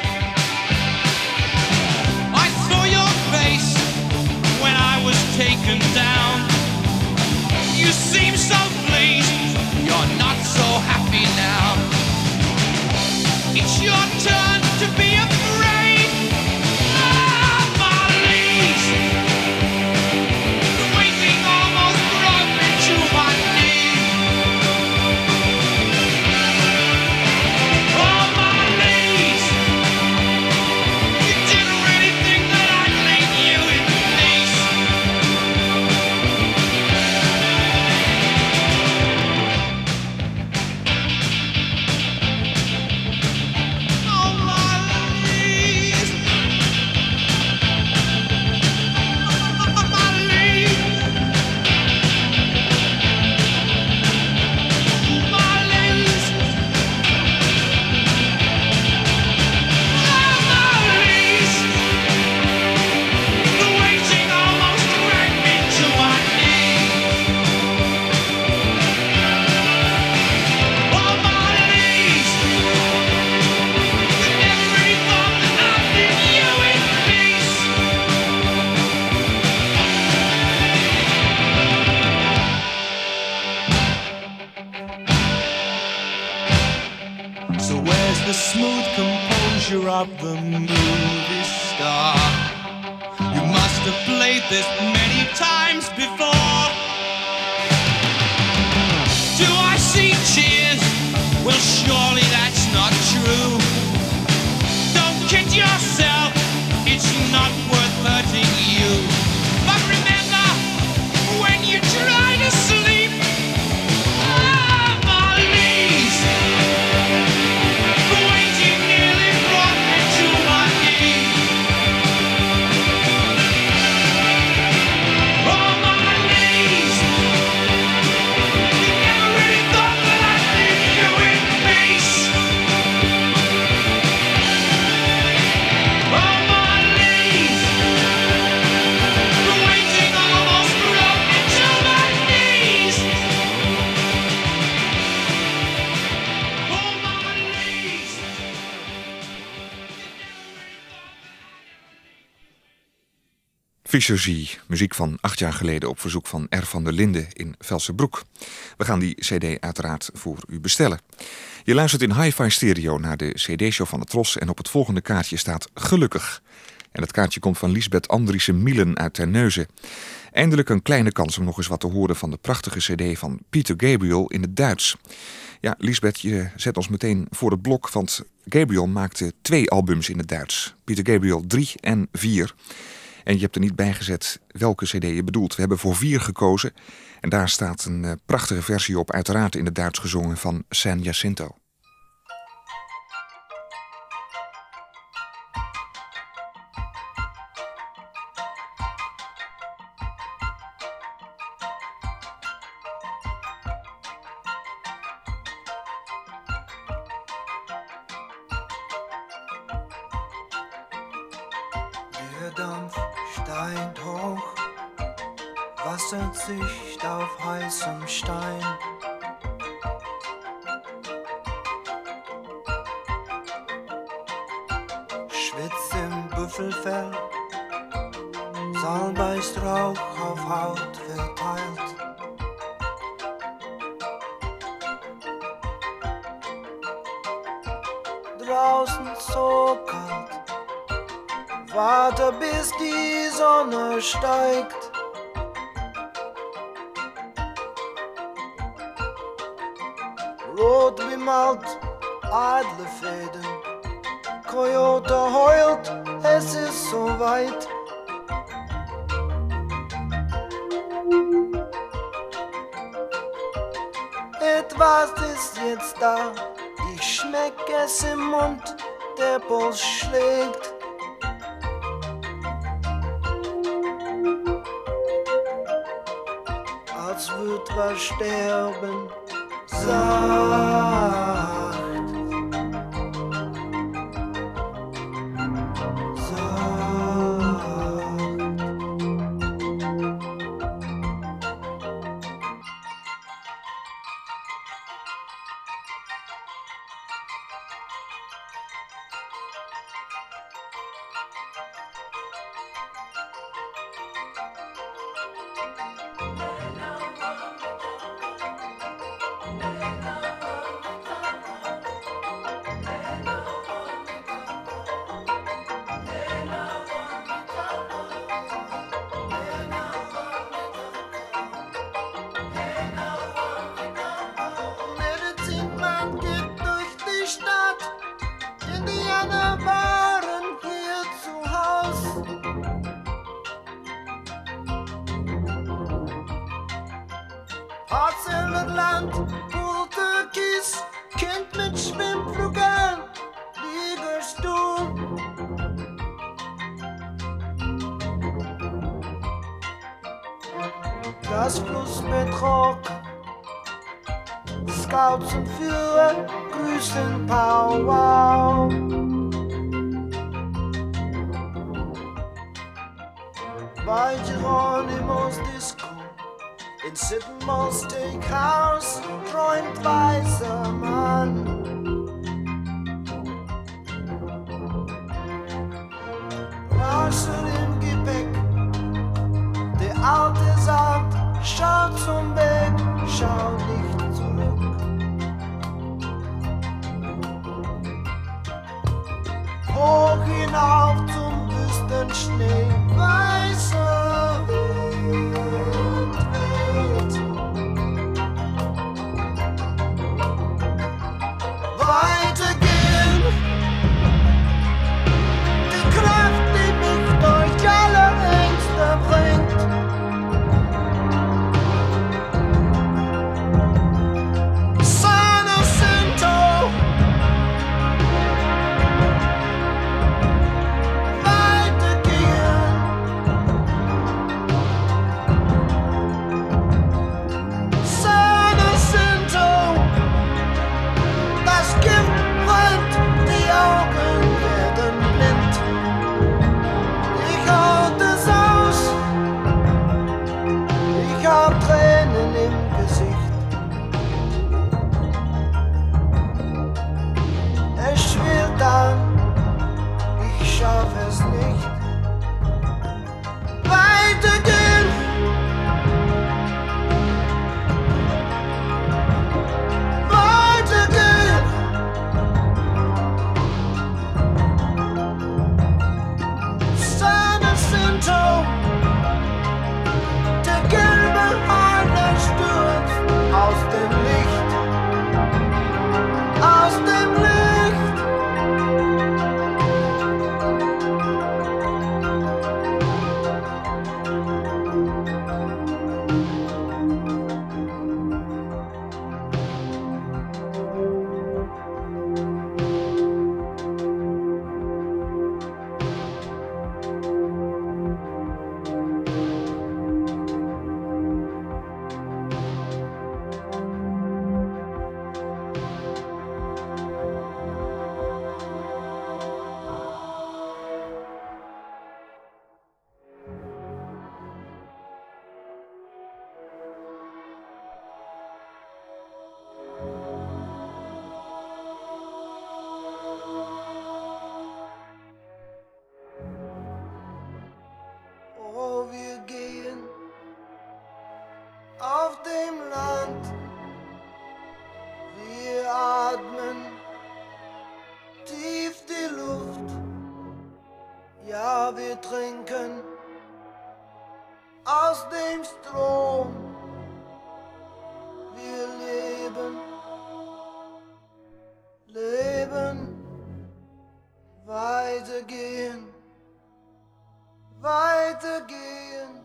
I saw your face when I was taken down. You seem so pleased, you're not so happy now. It's your turn to be afraid. Ah, my knees. Waiting almost brought me to my knees. So where's the smooth composure of the movie star? You must have played this many times before. Do I see cheers? Well, surely that's not true. Don't kid yourself, it's not worth hurting you. But remember, when you try to sleep, my knees, waiting nearly brought me to my knees. Oh, my knees, you never really thought that I'd leave you in peace. Oh, my knees, waiting almost brought me to my knees. Oh, my knees. Fischer Z, muziek van 8 jaar geleden op verzoek van R. van der Linden in Velsenbroek. We gaan die cd uiteraard voor u bestellen. Je luistert in hi-fi stereo naar de cd-show van de Tros en op het volgende kaartje staat Gelukkig. En dat kaartje komt van Lisbeth Andriessen-Mielen uit Terneuzen. Eindelijk een kleine kans om nog eens wat te horen van de prachtige cd van Peter Gabriel in het Duits. Ja, Lisbeth, je zet ons meteen voor het blok, want Gabriel maakte 2 albums in het Duits. Peter Gabriel 3 en 4. En je hebt er niet bij gezet welke cd je bedoelt. We hebben voor 4 gekozen. En daar staat een prachtige versie op, uiteraard in het Duits gezongen, van San Jacinto. Der Dampf steigt hoch, wassert sich auf heißem Stein. Schwitz im Büffelfell, Salbeisrauch auf Haut verteilt. Draußen so kalt, warte bis die Sonne steigt. Rot wimmelt, adle Fäden, Coyote heult, es ist so weit. Etwas ist jetzt da, ich schmeck es im Mund, der Puls schlägt. Als würd was sterben, sacht. Medizinmann geht durch die Stadt, Indianer waren hier zu Haus. Parzellerland, Pooltürkis, Kind mit Schwimmflügeln, Liegestuhl. Das Flussbett rockt, Scouts und Führer grüßen Powwow. Bei Geronimo's Disco in Sydenmore's Steakhouse träumt weißer Mann. Rauschen im Gepäck, der Alte sagt, schau zum Weg, schau nicht zurück. hinauf zum düstern Schnee, weißer Welt. Weitergehen, die Kraft, die mich durch alle Ängste bringt. San Jacinto, weitergehen. San Jacinto, das Gift brennt, die Augen werden blind. Ich haut es aus, ich hab Tränen im Gesicht. Es schwillt an, ich schaff es nicht. Weitergehen, weitergehen. San Jacinto, der gelbe Adler stürzt aus dem Licht, aus dem Licht. Oh, wir gehen auf dem Land, wir atmen tief die Luft, ja, wir trinken aus dem Strom, wir leben, leben, weitergehen. Weitergehen.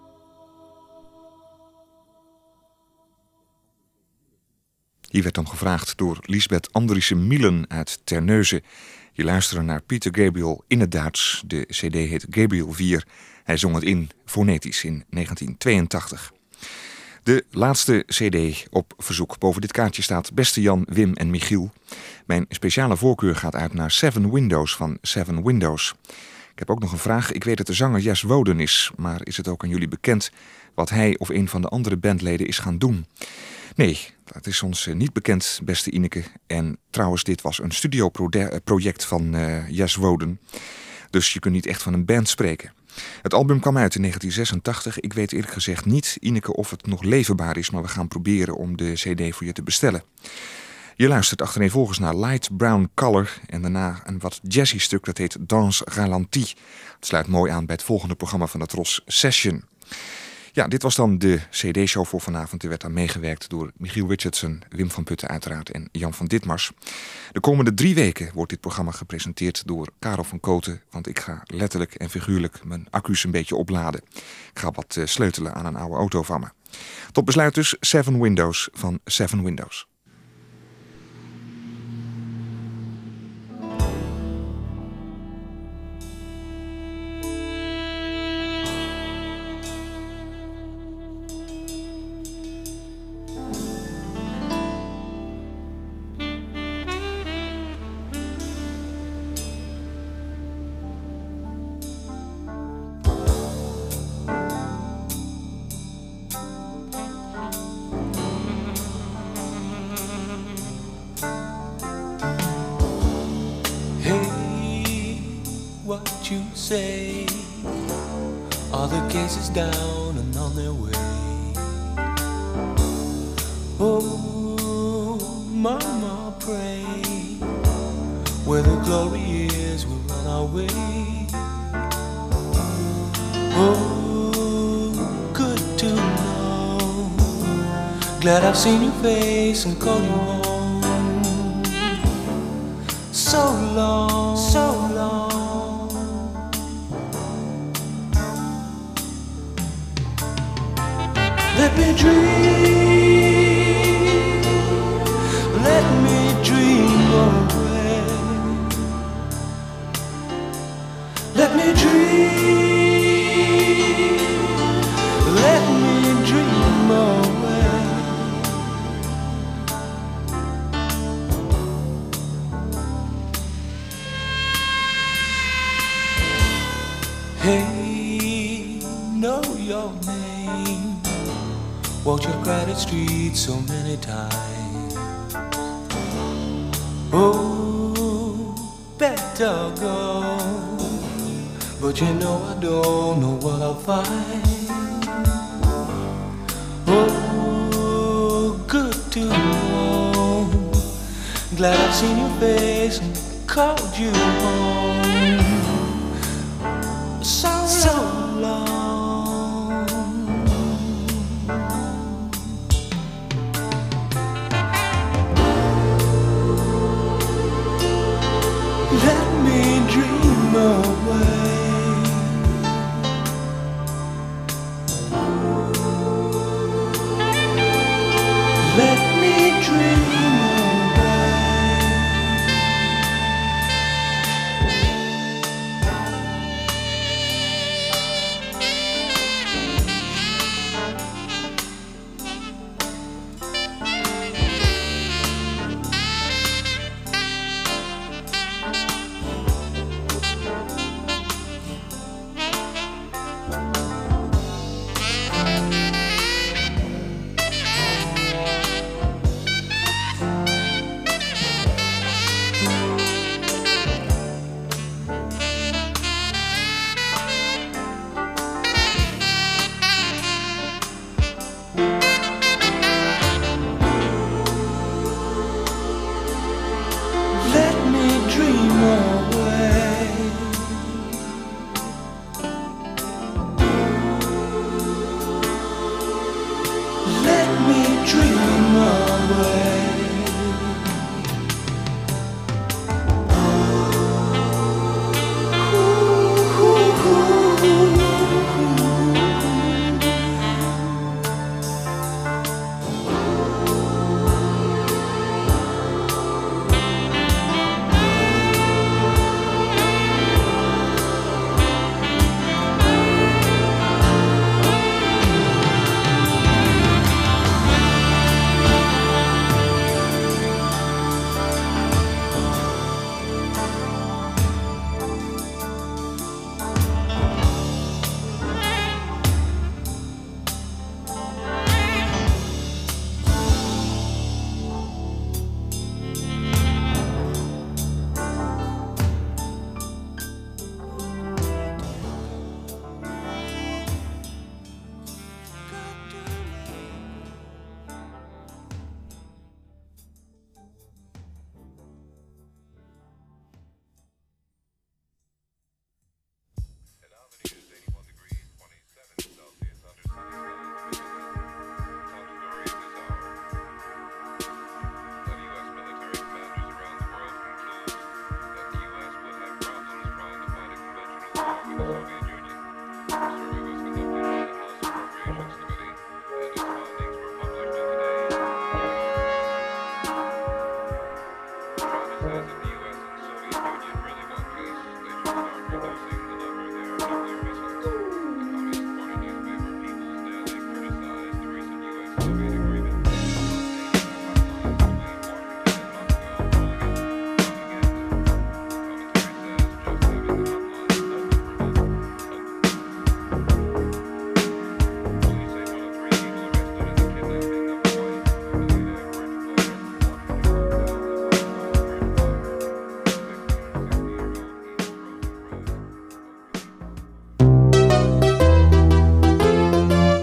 Hier werd dan gevraagd door Lisbeth Andriessen-Mielen uit Terneuzen. Je luisterde naar Peter Gabriel in het Duits. De cd heet Gabriel 4. Hij zong het in fonetisch in 1982. De laatste cd op verzoek. Boven dit kaartje staat Beste Jan, Wim en Michiel. Mijn speciale voorkeur gaat uit naar Seven Windows van Seven Windows. Ik heb ook nog een vraag. Ik weet dat de zanger Jes Woden is, maar is het ook aan jullie bekend wat hij of een van de andere bandleden is gaan doen? Nee, dat is ons niet bekend, beste Ineke. En trouwens, dit was een studioproject van Jes Woden. Dus je kunt niet echt van een band spreken. Het album kwam uit in 1986. Ik weet eerlijk gezegd niet, Ineke, of het nog leverbaar is, maar we gaan proberen om de cd voor je te bestellen. Je luistert achtereenvolgens naar Light Brown Color en daarna een wat jazzy stuk dat heet Danse Ralentie. Het sluit mooi aan bij het volgende programma van de Tros, Session. Ja, dit was dan de cd-show voor vanavond. Er werd aan meegewerkt door Michiel Richardson, Wim van Putten uiteraard en Jan van Ditmars. De komende 3 weken wordt dit programma gepresenteerd door Karel van Kooten, want ik ga letterlijk en figuurlijk mijn accu's een beetje opladen. Ik ga wat sleutelen aan een oude auto van me. Tot besluit dus Seven Windows van Seven Windows. say, are the cases down and on their way? Oh, Mama, pray, where the glory is, we'll run my way. Oh, good to know. Glad I've seen your face and called you home. So long, so long. Let me dream, let me dream away. Let me dream, let me dream away. Hey, know your name. Walked your crowded streets so many times. Oh, better go. But you know I don't know what I'll find. Oh, good to know. Glad I've seen your face and called you home. So long. Let me dream away. Let me dream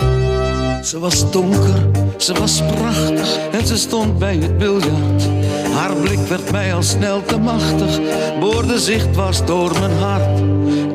Ze was donker, ze was prachtig en ze stond bij het biljart. Haar blik werd mij al snel te machtig, boorde zich dwars door mijn hart.